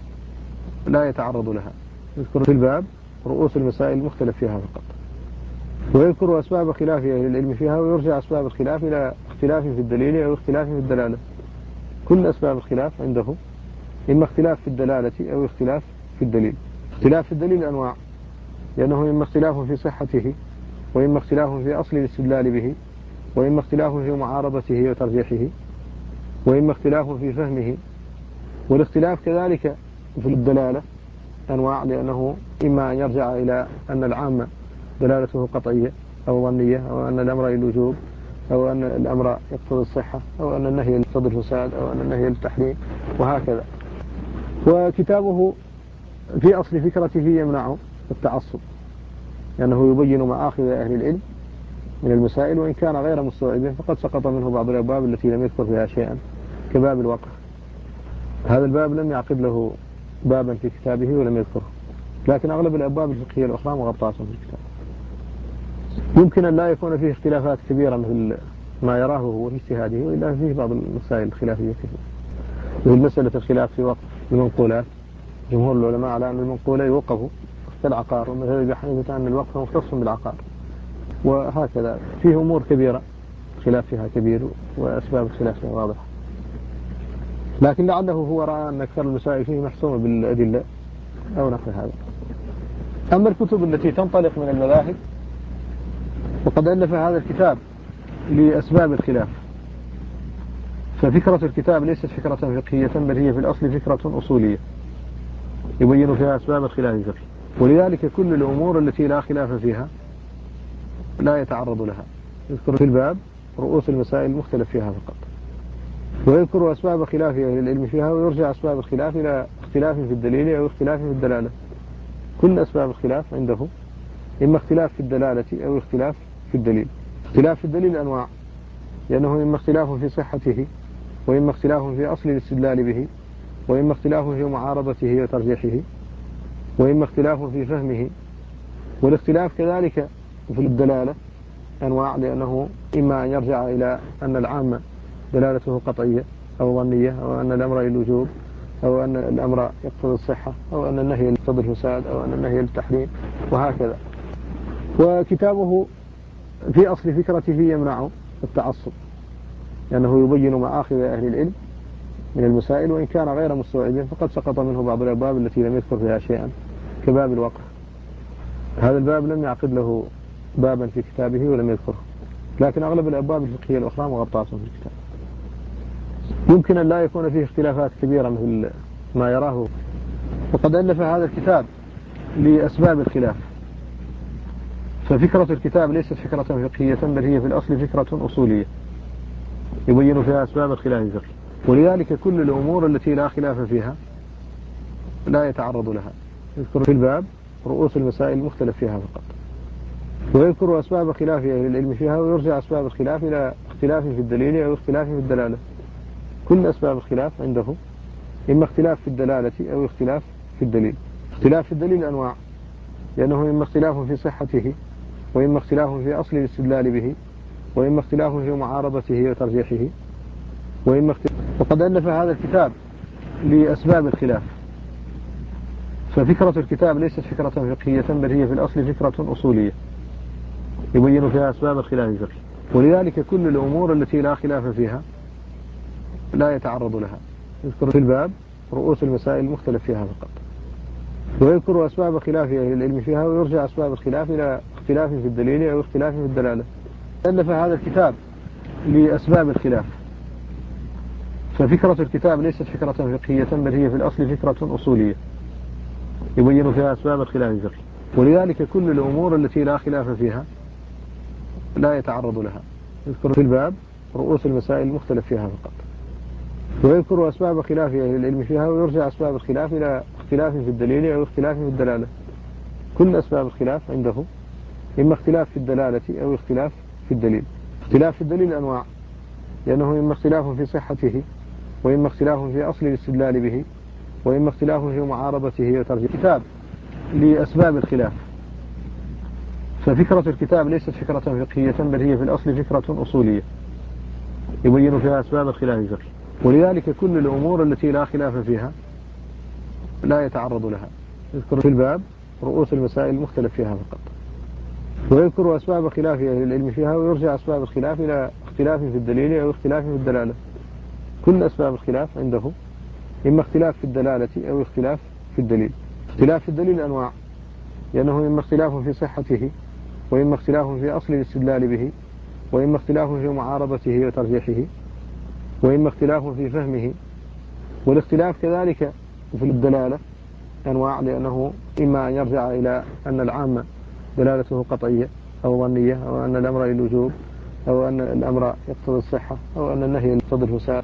لا يتعرض لها. يذكر في الباب رؤوس المسائل المختلف فيها فقط، ويذكر أسباب خلاف أهل العلم فيها، ويرجع أسباب الخلاف إلى اختلاف في الدليل أو اختلاف في الدلالة. كل أسباب الخلاف عنده إما اختلاف في الدلالة أو اختلاف في الدليل. اختلاف في الدليل أنواع، لأنه إما اختلاف في صحته، وإما اختلاف في أصل الاستدلال به، وإما اختلاف في معارضته وترجيحه، وإما اختلاف في فهمه. والاختلاف كذلك في الدلالة أنواع، لأنه إما أن يرجع إلى أن العام دلالته قطعية أو ظنية، أو أن الأمر للوجوب، أو أن الأمر يقتضي الصحة، أو أن النهي يقتضي الفساد، أو أن النهي للتحريم، وهكذا. وكتابه في أصل فكرته يمنع التعصب، لأنه يبين مآخذ أهل العلم من المسائل، وإن كان غير مستوعب فقد سقط منه بعض الأبواب التي لم يذكر فيها شيئا، كباب الوقف. هذا الباب لم يعقد له بابا في كتابه ولم يذكره، لكن أغلب الأبواب الفقهية الأخرى مغطاة في الكتاب. يمكن أن لا يكون فيه اختلافات كبيرة مثل ما يراه هو في اجتهاده، وإلا فيه بعض المسائل الخلافية كثيرة، مثل مسألة الخلاف في وقف المنقولات. جمهور العلماء على أن المنقولة يوقف كالعقار، ومثل أبي حنيفة أن الوقف مختص بالعقار، وهكذا. فيه أمور كبيرة خلاف فيها كبير، وأسباب الخلاف فيها واضحة، لكن لعله هو رأى أن أكثر المسائل فيه محسومة بالأدلة أو نحو هذا. أما الكتب التي تنطلق من المذاهب، وقد ألف هذا الكتاب لأسباب الخلاف، ففكرة الكتاب ليست فكرة فقهية، بل هي في الأصل فكرة أصولية يبين فيها أسباب الخلاف الفقهي. ولذلك كل الأمور التي لا خلاف فيها لا يتعرض لها. يذكر في الباب رؤوس المسائل المختلف فيها فقط، ويذكر أسباب خلاف أهل العلم فيها، ويرجع أسباب الخلاف إلى اختلاف في الدليل أو اختلاف في الدلالة. كل أسباب الخلاف عنده إما اختلاف في الدلالة أو اختلاف في الدليل. اختلاف في الدليل أنواع، لأنه إما اختلاف في صحته، وإما اختلاف في أصل الاستدلال به، وإما اختلاف في معارضته وترجيحه، وإما اختلاف في فهمه. والاختلاف كذلك في الدلالة أنواع، لأنه إما أن يرجع إلى أن العام دلالته قطعية أو ظنية، أو أن الأمر للوجوب، أو أن الأمر يقتضي الصحة، أو أن النهي يقتضي الفساد، أو أن النهي للتحريم، وهكذا. وكتابه في أصل فكرته يمنع التعصب، لأنه يبين مآخذ أهل العلم من المسائل، وإن كان غير مستوعب فقد سقط منه بعض الأبواب التي لم يذكر فيها شيئا، كباب الوقف. هذا الباب لم يعقد له بابا في كتابه ولم يذكره، لكن أغلب الأبواب الفقهية الأخرى مغطاة في الكتاب. يمكن أن لا يكون فيه اختلافات كبيرة مثل ما يراه. وقد ألف هذا الكتاب لأسباب الخلاف، ففكرة الكتاب ليست فكرة فقهية، بل هي في الأصل فكرة أصولية يبين فيها أسباب الخلاف الفقهي. ولذلك كل الأمور التي لا خلاف فيها لا يتعرض لها. يذكر في الباب رؤوس المسائل المختلف فيها فقط، ويذكر أسباب خلاف أهل العلم فيها، ويرجع أسباب الخلاف إلى اختلاف في الدليل أو اختلاف في الدلالة. كل أسباب الخلاف عنده إما اختلاف في الدلالة أو اختلاف في الدليل. اختلاف في الدليل أنواع، لأنه إما اختلاف في صحته، وإما اختلاف في أصل الاستدلال به، وإما اختلاف في معارضته وترجيحه، وقد ألف هذا الكتاب لأسباب الخلاف. ففكرة الكتاب ليست فكرة فقهية، بل هي في الأصل فكرة أصولية يبين فيها أسباب الخلاف الفقهي، ولذلك كل الأمور التي لا خلاف فيها لا يتعرض لها. يذكر في الباب رؤوس المسائل المختلف فيها فقط، ويذكر أسباب خلاف أهل العلم فيها، ويرجع أسباب الخلاف إلى اختلاف في الدليل أو اختلاف في الدلالة. ألف هذا الكتاب لأسباب الخلاف. ففكرة الكتاب ليست فكرة فقهية، بل هي في الأصل فكرة أصولية يبين فيها أسباب الخلاف الفقهي، ولذلك كل الأمور التي لا خلاف فيها لا يتعرض لها. يذكر في الباب رؤوس المسائل المختلف فيها فقط، ويذكر أسباب خلاف أهل العلم فيها، ويرجع أسباب الخلاف إلى اختلاف في الدليل أو اختلاف في الدلالة. كل أسباب الخلاف عنده إما اختلاف في الدلالة أو اختلاف في الدليل. اختلاف في الدليل أنواع، لأنه إما اختلاف في صحته، وإما اختلاف في أصل الاستدلال به، وإما اختلاف في معارضته وترجيحه. كتاب لأسباب الخلاف. ففكرة الكتاب ليست فكرة فقهية، بل هي في الأصل فكرة أصولية يبين فيها أسباب الخلاف الفقهي، ولذلك كل الأمور التي لا خلاف فيها لا يتعرض لها. يذكر في الباب رؤوس المسائل المختلف فيها فقط، ويذكر أسباب خلاف أهل العلم فيها، ويرجع أسباب الخلاف إلى اختلاف في الدليل أو اختلاف في الدلالة. كل أسباب الخلاف عنده إما اختلاف في الدلالة أو اختلاف في الدليل. اختلاف في الدليل أنواع، لأنه إما اختلاف في صحته، وإما اختلاف في أصل الاستدلال به، وإما اختلاف في معارضته وترجيحه، وإما اختلاف في فهمه. والاختلاف كذلك في الدلالة أنواع، لأنه إما أن يرجع إلى أن العام دلالته قطعية أو ظنية، أو أن الأمر للوجوب، أو أن الأمر يقتضي الصحة، أو أن النهي يقتضي الفساد.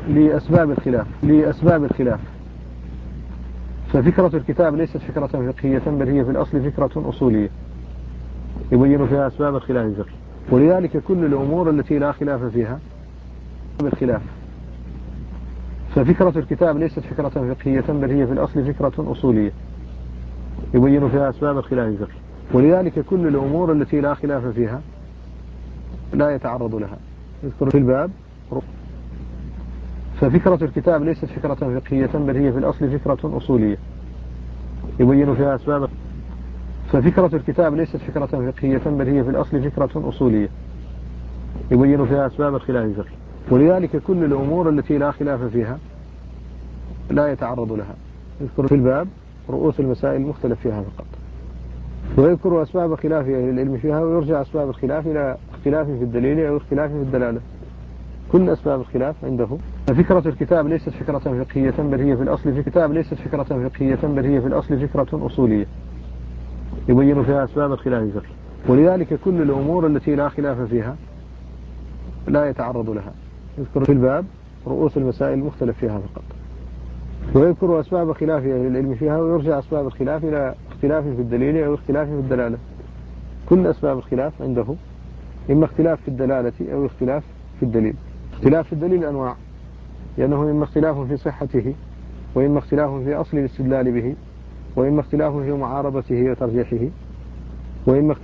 لأسباب الخلاف. ففكرة الكتاب ليست فكرة فقهية، بل هي في الأصل فكرة أصولية يبين فيها أسباب الخلاف الفقهي، ولذلك كل الأمور التي لا خلاف فيها بالخلاف. ففكرة الكتاب ليست فكرة فقهية، بل هي في الأصل فكرة أصولية يبين فيها أسباب الخلاف الفقهي، ولذلك كل الأمور التي لا خلاف فيها لا يتعرض لها. يذكر في الباب ففكرة الكتاب ليست فكرة فقهية، بل هي في الأصل فكرة أصولية يبين فيها أسباب. ففكرة الكتاب ليست فكرة فقهية، بل هي في الأصل فكرة أصولية يبين فيها أسباب الخلاف الفقهي، ولذلك كل الأمور التي لا خلاف فيها لا يتعرض لها. يذكر في الباب رؤوس المسائل المختلف فيها فقط، ويذكر أسباب خلاف أهل العلم فيها، ويرجع أسباب الخلاف إلى اختلاف في الدليل أو اختلاف في الدلالة. كل أسباب الخلاف عنده. ففكرة الكتاب ليست فكرة فقهية، بل هي في الأصل فكرة أصولية يبين فيها أسباب الخلاف الفقهي، ولذلك كل الأمور التي لا خلاف فيها لا يتعرض لها. يذكر في الباب رؤوس المسائل المختلف فيها فقط، ويذكر أسباب خلاف أهل العلم فيها، ويرجع أسباب الخلاف إلى اختلاف في الدليل أو اختلاف في الدلالة. كل أسباب الخلاف عنده إما اختلاف في الدلالة أو اختلاف في الدليل. اختلاف في الدليل أنواع، لأنه إما اختلاف في صحته، وإما اختلاف في أصل الاستدلال به، وإما اختلاف في معارضته وترجيحه، وإما اختلاف في فهمه. والاختلاف كذلك في الدلالة أنواع، لأنه إما اختلاف في صحته، وإما اختلاف في أصل الاستدلال به، وإما اختلاف في معارضته وترجيحه، وإما اختلاف في فهمه. والاختلاف كذلك في الدلالة أنواع،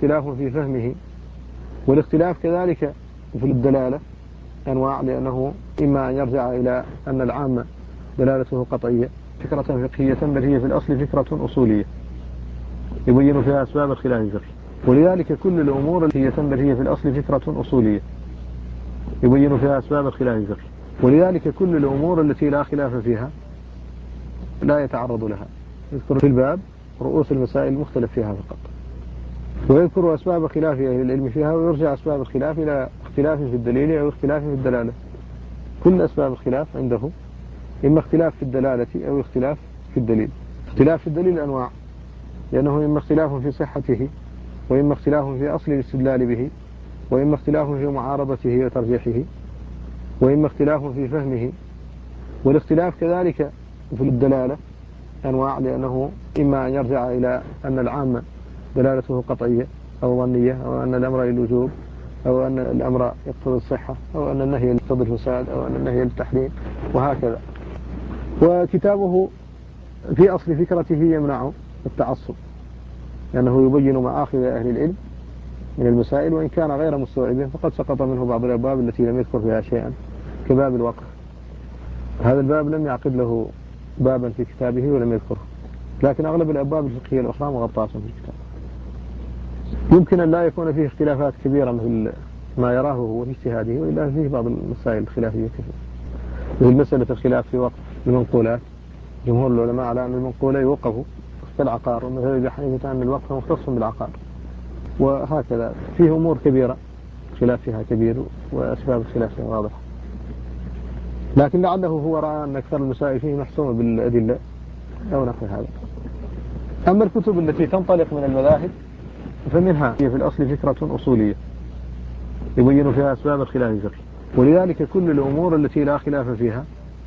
لأنه إما أن يرجع إلى أن العام دلالته قطعية فكرة فقهية، بل هي في الأصل فكرة أصولية يبين فيها أسباب الخلاف الفقهي، ولذلك كل الأمور التي بل هي في الأصل فكرة أصولية يبين فيها أسباب الخلاف الفقهي، ولذلك كل الأمور التي لا خلاف فيها لا يتعرض لها. يذكر في الباب رؤوس المسائل المختلف فيها فقط، ويذكر أسباب خلاف أهل العلم فيها، ويرجع أسباب الخلاف إلى اختلاف في الدليل أو اختلاف في الدلالة. كل أسباب الخلاف عنده إما اختلاف في الدلالة أو اختلاف في الدليل. اختلاف في الدليل أنواع، لأنه إما اختلاف في صحته، وإما اختلاف في أصل الاستدلال به، وإما اختلاف في معارضته وترجيحه، وإما اختلاف في فهمه. والاختلاف كذلك في الدلالة أنواع، لأنه إما أن يرجع إلى أن العام دلالته قطعية أو ظنية، أو أن الأمر للوجوب، أو أن الأمر يقتضي الصحة، أو أن النهي يقتضي الفساد، أو أن النهي للتحريم، وهكذا. وكتابه في أصل فكرته يمنع التعصب، لأنه يبين مآخذ أهل العلم من المسائل، وإن كان غير مستوعب فقد سقط منه بعض الأبواب التي لم يذكر فيها شيئا كباب الوقف. هذا الباب لم يعقد له بابا في كتابه ولم يذكره، لكن أغلب الأبواب الفقهية الأخرى مغطاة في الكتاب. يمكن أن لا يكون فيه اختلافات كبيرة مثل ما يراه هو في اجتهاده، وإلا فيه بعض المسائل الخلافية كثيرة، مثل مسألة الخلاف في وقف المنقولات. جمهور العلماء على أن المنقولة يوقف في العقار، ومذهب أبي حنيفة أن الوقف مختص بالعقار، وهكذا. فيه أمور كبيرة خلاف فيها كبير، وأسباب الخلاف فيها واضحة، لكن لعله هو رأى أن أكثر المسائل فيه محسومة بالأدلة أو نحو هذا. أما الكتب التي تنطلق من المذاهب فمنها هي في الأصل فكرة أصولية يبين فيها أسباب الخلاف الفقهي، ولذلك كل الأمور التي لا خلاف فيها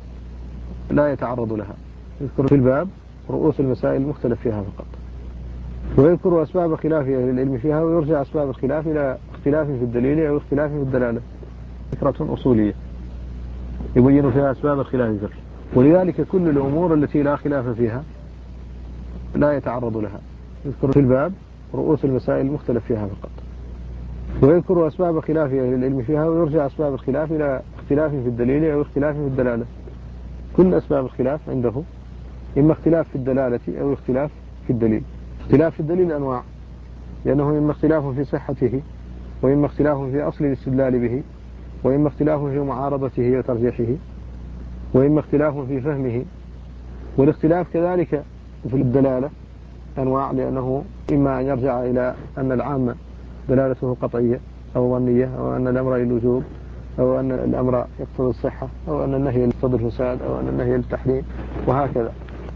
لا يتعرض لها، يذكر في الباب رؤوس المسائل المختلف فيها فقط، ويذكر أسباب خلاف أهل العلم فيها، ويرجع أسباب الخلاف إلى اختلاف في الدليل أو اختلاف في الدلالة. فكرة أصولية يبين فيها أسباب الخلاف الفقهي، ولذلك كل الأمور التي لا خلاف فيها لا يتعرض لها، يذكر في الباب رؤوس المسائل المختلف فيها فقط، ويذكر أسباب خلاف أهل العلم فيها، ويرجع أسباب الخلاف إلى اختلاف في الدليل أو اختلاف في الدلالة. كل أسباب الخلاف عنده إما اختلاف في الدلالة أو اختلاف في الدليل. اختلاف في الدليل أنواع، لأنه إما اختلاف في صحته، وإما اختلاف في أصل الاستدلال به، وإما اختلاف في معارضته وترجيحه، وإما اختلاف في فهمه. والاختلاف كذلك في الدلالة أنواع، لأنه إما أن يرجع إلى أن العام دلالته قطعية أو ظنية، أو أن الأمر للوجوب، أو أن الأمر يقتضي الصحة، أو أن النهي يقتضي الفساد، أو أن النهي للتحريم، وهكذا.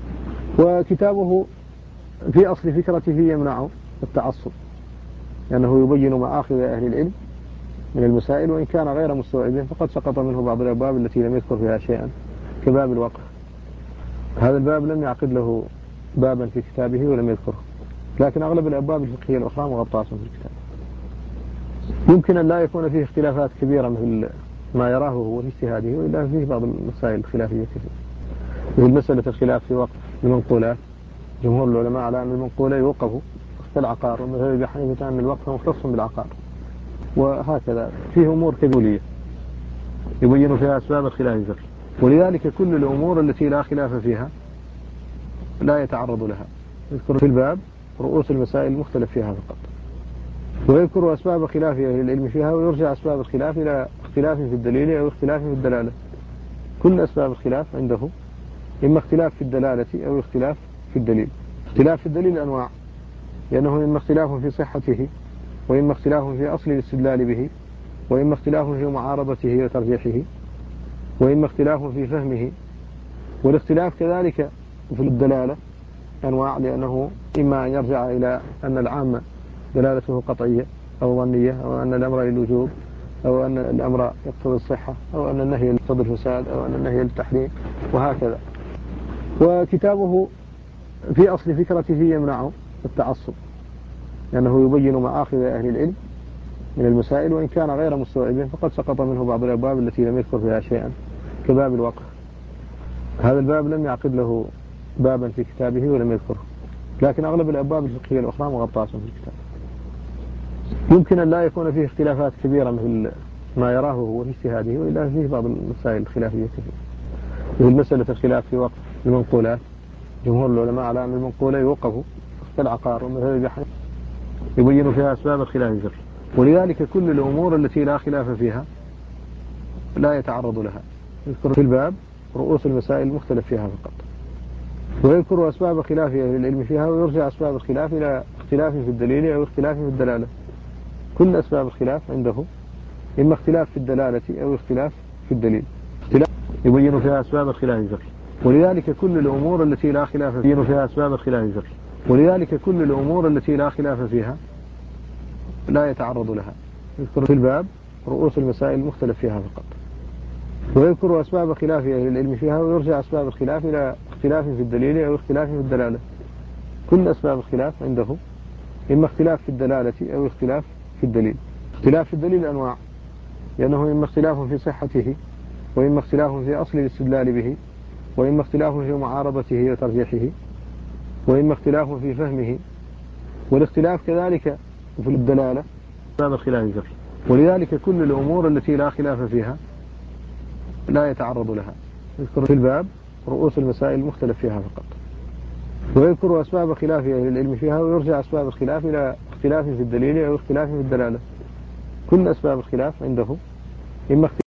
وكتابه في أصل فكرته يمنع التعصب، لأنه يبين مآخذ أهل العلم من المسائل، وإن كان غير مستوعب فقد سقط منه بعض الأبواب التي لم يذكر فيها شيئا كباب الوقف. هذا الباب لم يعقد له بابا في كتابه ولم يذكره، لكن أغلب الأبواب الفقهية الأخرى مغطاة في الكتاب. يمكن أن لا يكون فيه اختلافات كبيرة مثل ما يراه هو في اجتهاده، وإلا فيه بعض المسائل الخلافية كثيرة، مثل مسألة الخلاف في وقف المنقولات. جمهور العلماء على أن المنقولة يوقف في العقار، ومذهب أبي حنيفة أن الوقف مختص بالعقار، وهكذا. فيه أمور كبيرة يبين فيها أسباب الخلاف الفقهي، ولذلك كل الأمور التي لا خلاف فيها لا يتعرض لها، يذكر في الباب رؤوس المسائل المختلف فيها فقط، ويذكر أسباب خلاف أهل العلم فيها، ويرجع أسباب الخلاف إلى اختلاف في الدليل أو اختلاف في الدلالة. كل أسباب الخلاف عنده إما اختلاف في الدلالة أو اختلاف في الدليل. اختلاف في الدليل أنواع، لأنه إما اختلاف في صحته، وإما اختلاف في أصل الاستدلال به، وإما اختلاف في معارضته وترجيحه، وإما اختلاف في فهمه. والاختلاف كذلك في الدلالة أنواع، لأنه إما أن يرجع إلى أن العام دلالته قطعية أو ظنية، أو أن الأمر للوجوب، أو أن الأمر يقتضي الصحة، أو أن النهي يقتضي الفساد، أو أن النهي للتحريم، وهكذا. وكتابه في أصل فكرته يمنع التعصب، لأنه يبين مآخذ أهل العلم من المسائل، وإن كان غير مستوعب فقد سقط منه بعض الأبواب التي لم يذكر فيها شيئا كباب الوقف. هذا الباب لم يعقد له بابا في كتابه ولم يذكره، لكن أغلب الأبواب الفقهية الأخرى مغطاة في الكتاب. يمكن أن لا يكون فيه اختلافات كبيرة مثل ما يراه هو في اجتهاده، وإلا فيه بعض المسائل الخلافية كثيرة، مثل مسألة الخلاف في وقف المنقولات. جمهور العلماء على أن المنقولة يوقف في العقار، ومذهب أبي حنيفة يبين فيها أسباب الخلاف الفقهي، ولذلك كل الأمور التي لا خلاف فيها لا يتعرض لها، يذكر في الباب رؤوس المسائل المختلف فيها فقط، ويذكر أسباب خلاف أهل العلم فيها، ويرجع أسباب الخلاف إلى اختلاف في الدليل أو اختلاف في الدلالة. كل أسباب الخلاف عنده إما اختلاف في الدلالة أو اختلاف في الدليل. اختلاف يبين فيها أسباب الخلاف الفقهي، ولذلك كل الأمور التي لا خلاف يبين فيها أسباب الخلاف الفقهي، ولذلك كل الأمور التي لا خلاف فيها لا يتعرض لها، يذكر في الباب رؤوس المسائل المختلف فيها فقط، ويذكر أسباب خلاف أهل العلم فيها، ويرجع أسباب الخلاف إلى اختلاف في الدليل أو اختلاف في الدلالة. كل أسباب الخلاف عنده إما اختلاف في الدلالة أو اختلاف في الدليل. اختلاف في الدليل أنواع، لأنه إما اختلاف في صحته، وإما اختلاف في أصل الاستدلال به، وإما اختلاف في معارضته وترجيحه، وإما اختلاف في فهمه. والاختلاف كذلك في الدلالة باب الخلاف فيه. ولذلك كل الأمور التي لا خلاف فيها لا يتعرض لها، يذكر في الباب رؤوس المسائل المختلف فيها فقط، ويذكر أسباب خلاف أهل العلم فيها، ويرجع أسباب الخلاف إلى اختلاف في الدليل أو اختلاف في الدلالة. كل أسباب الخلاف عنده إما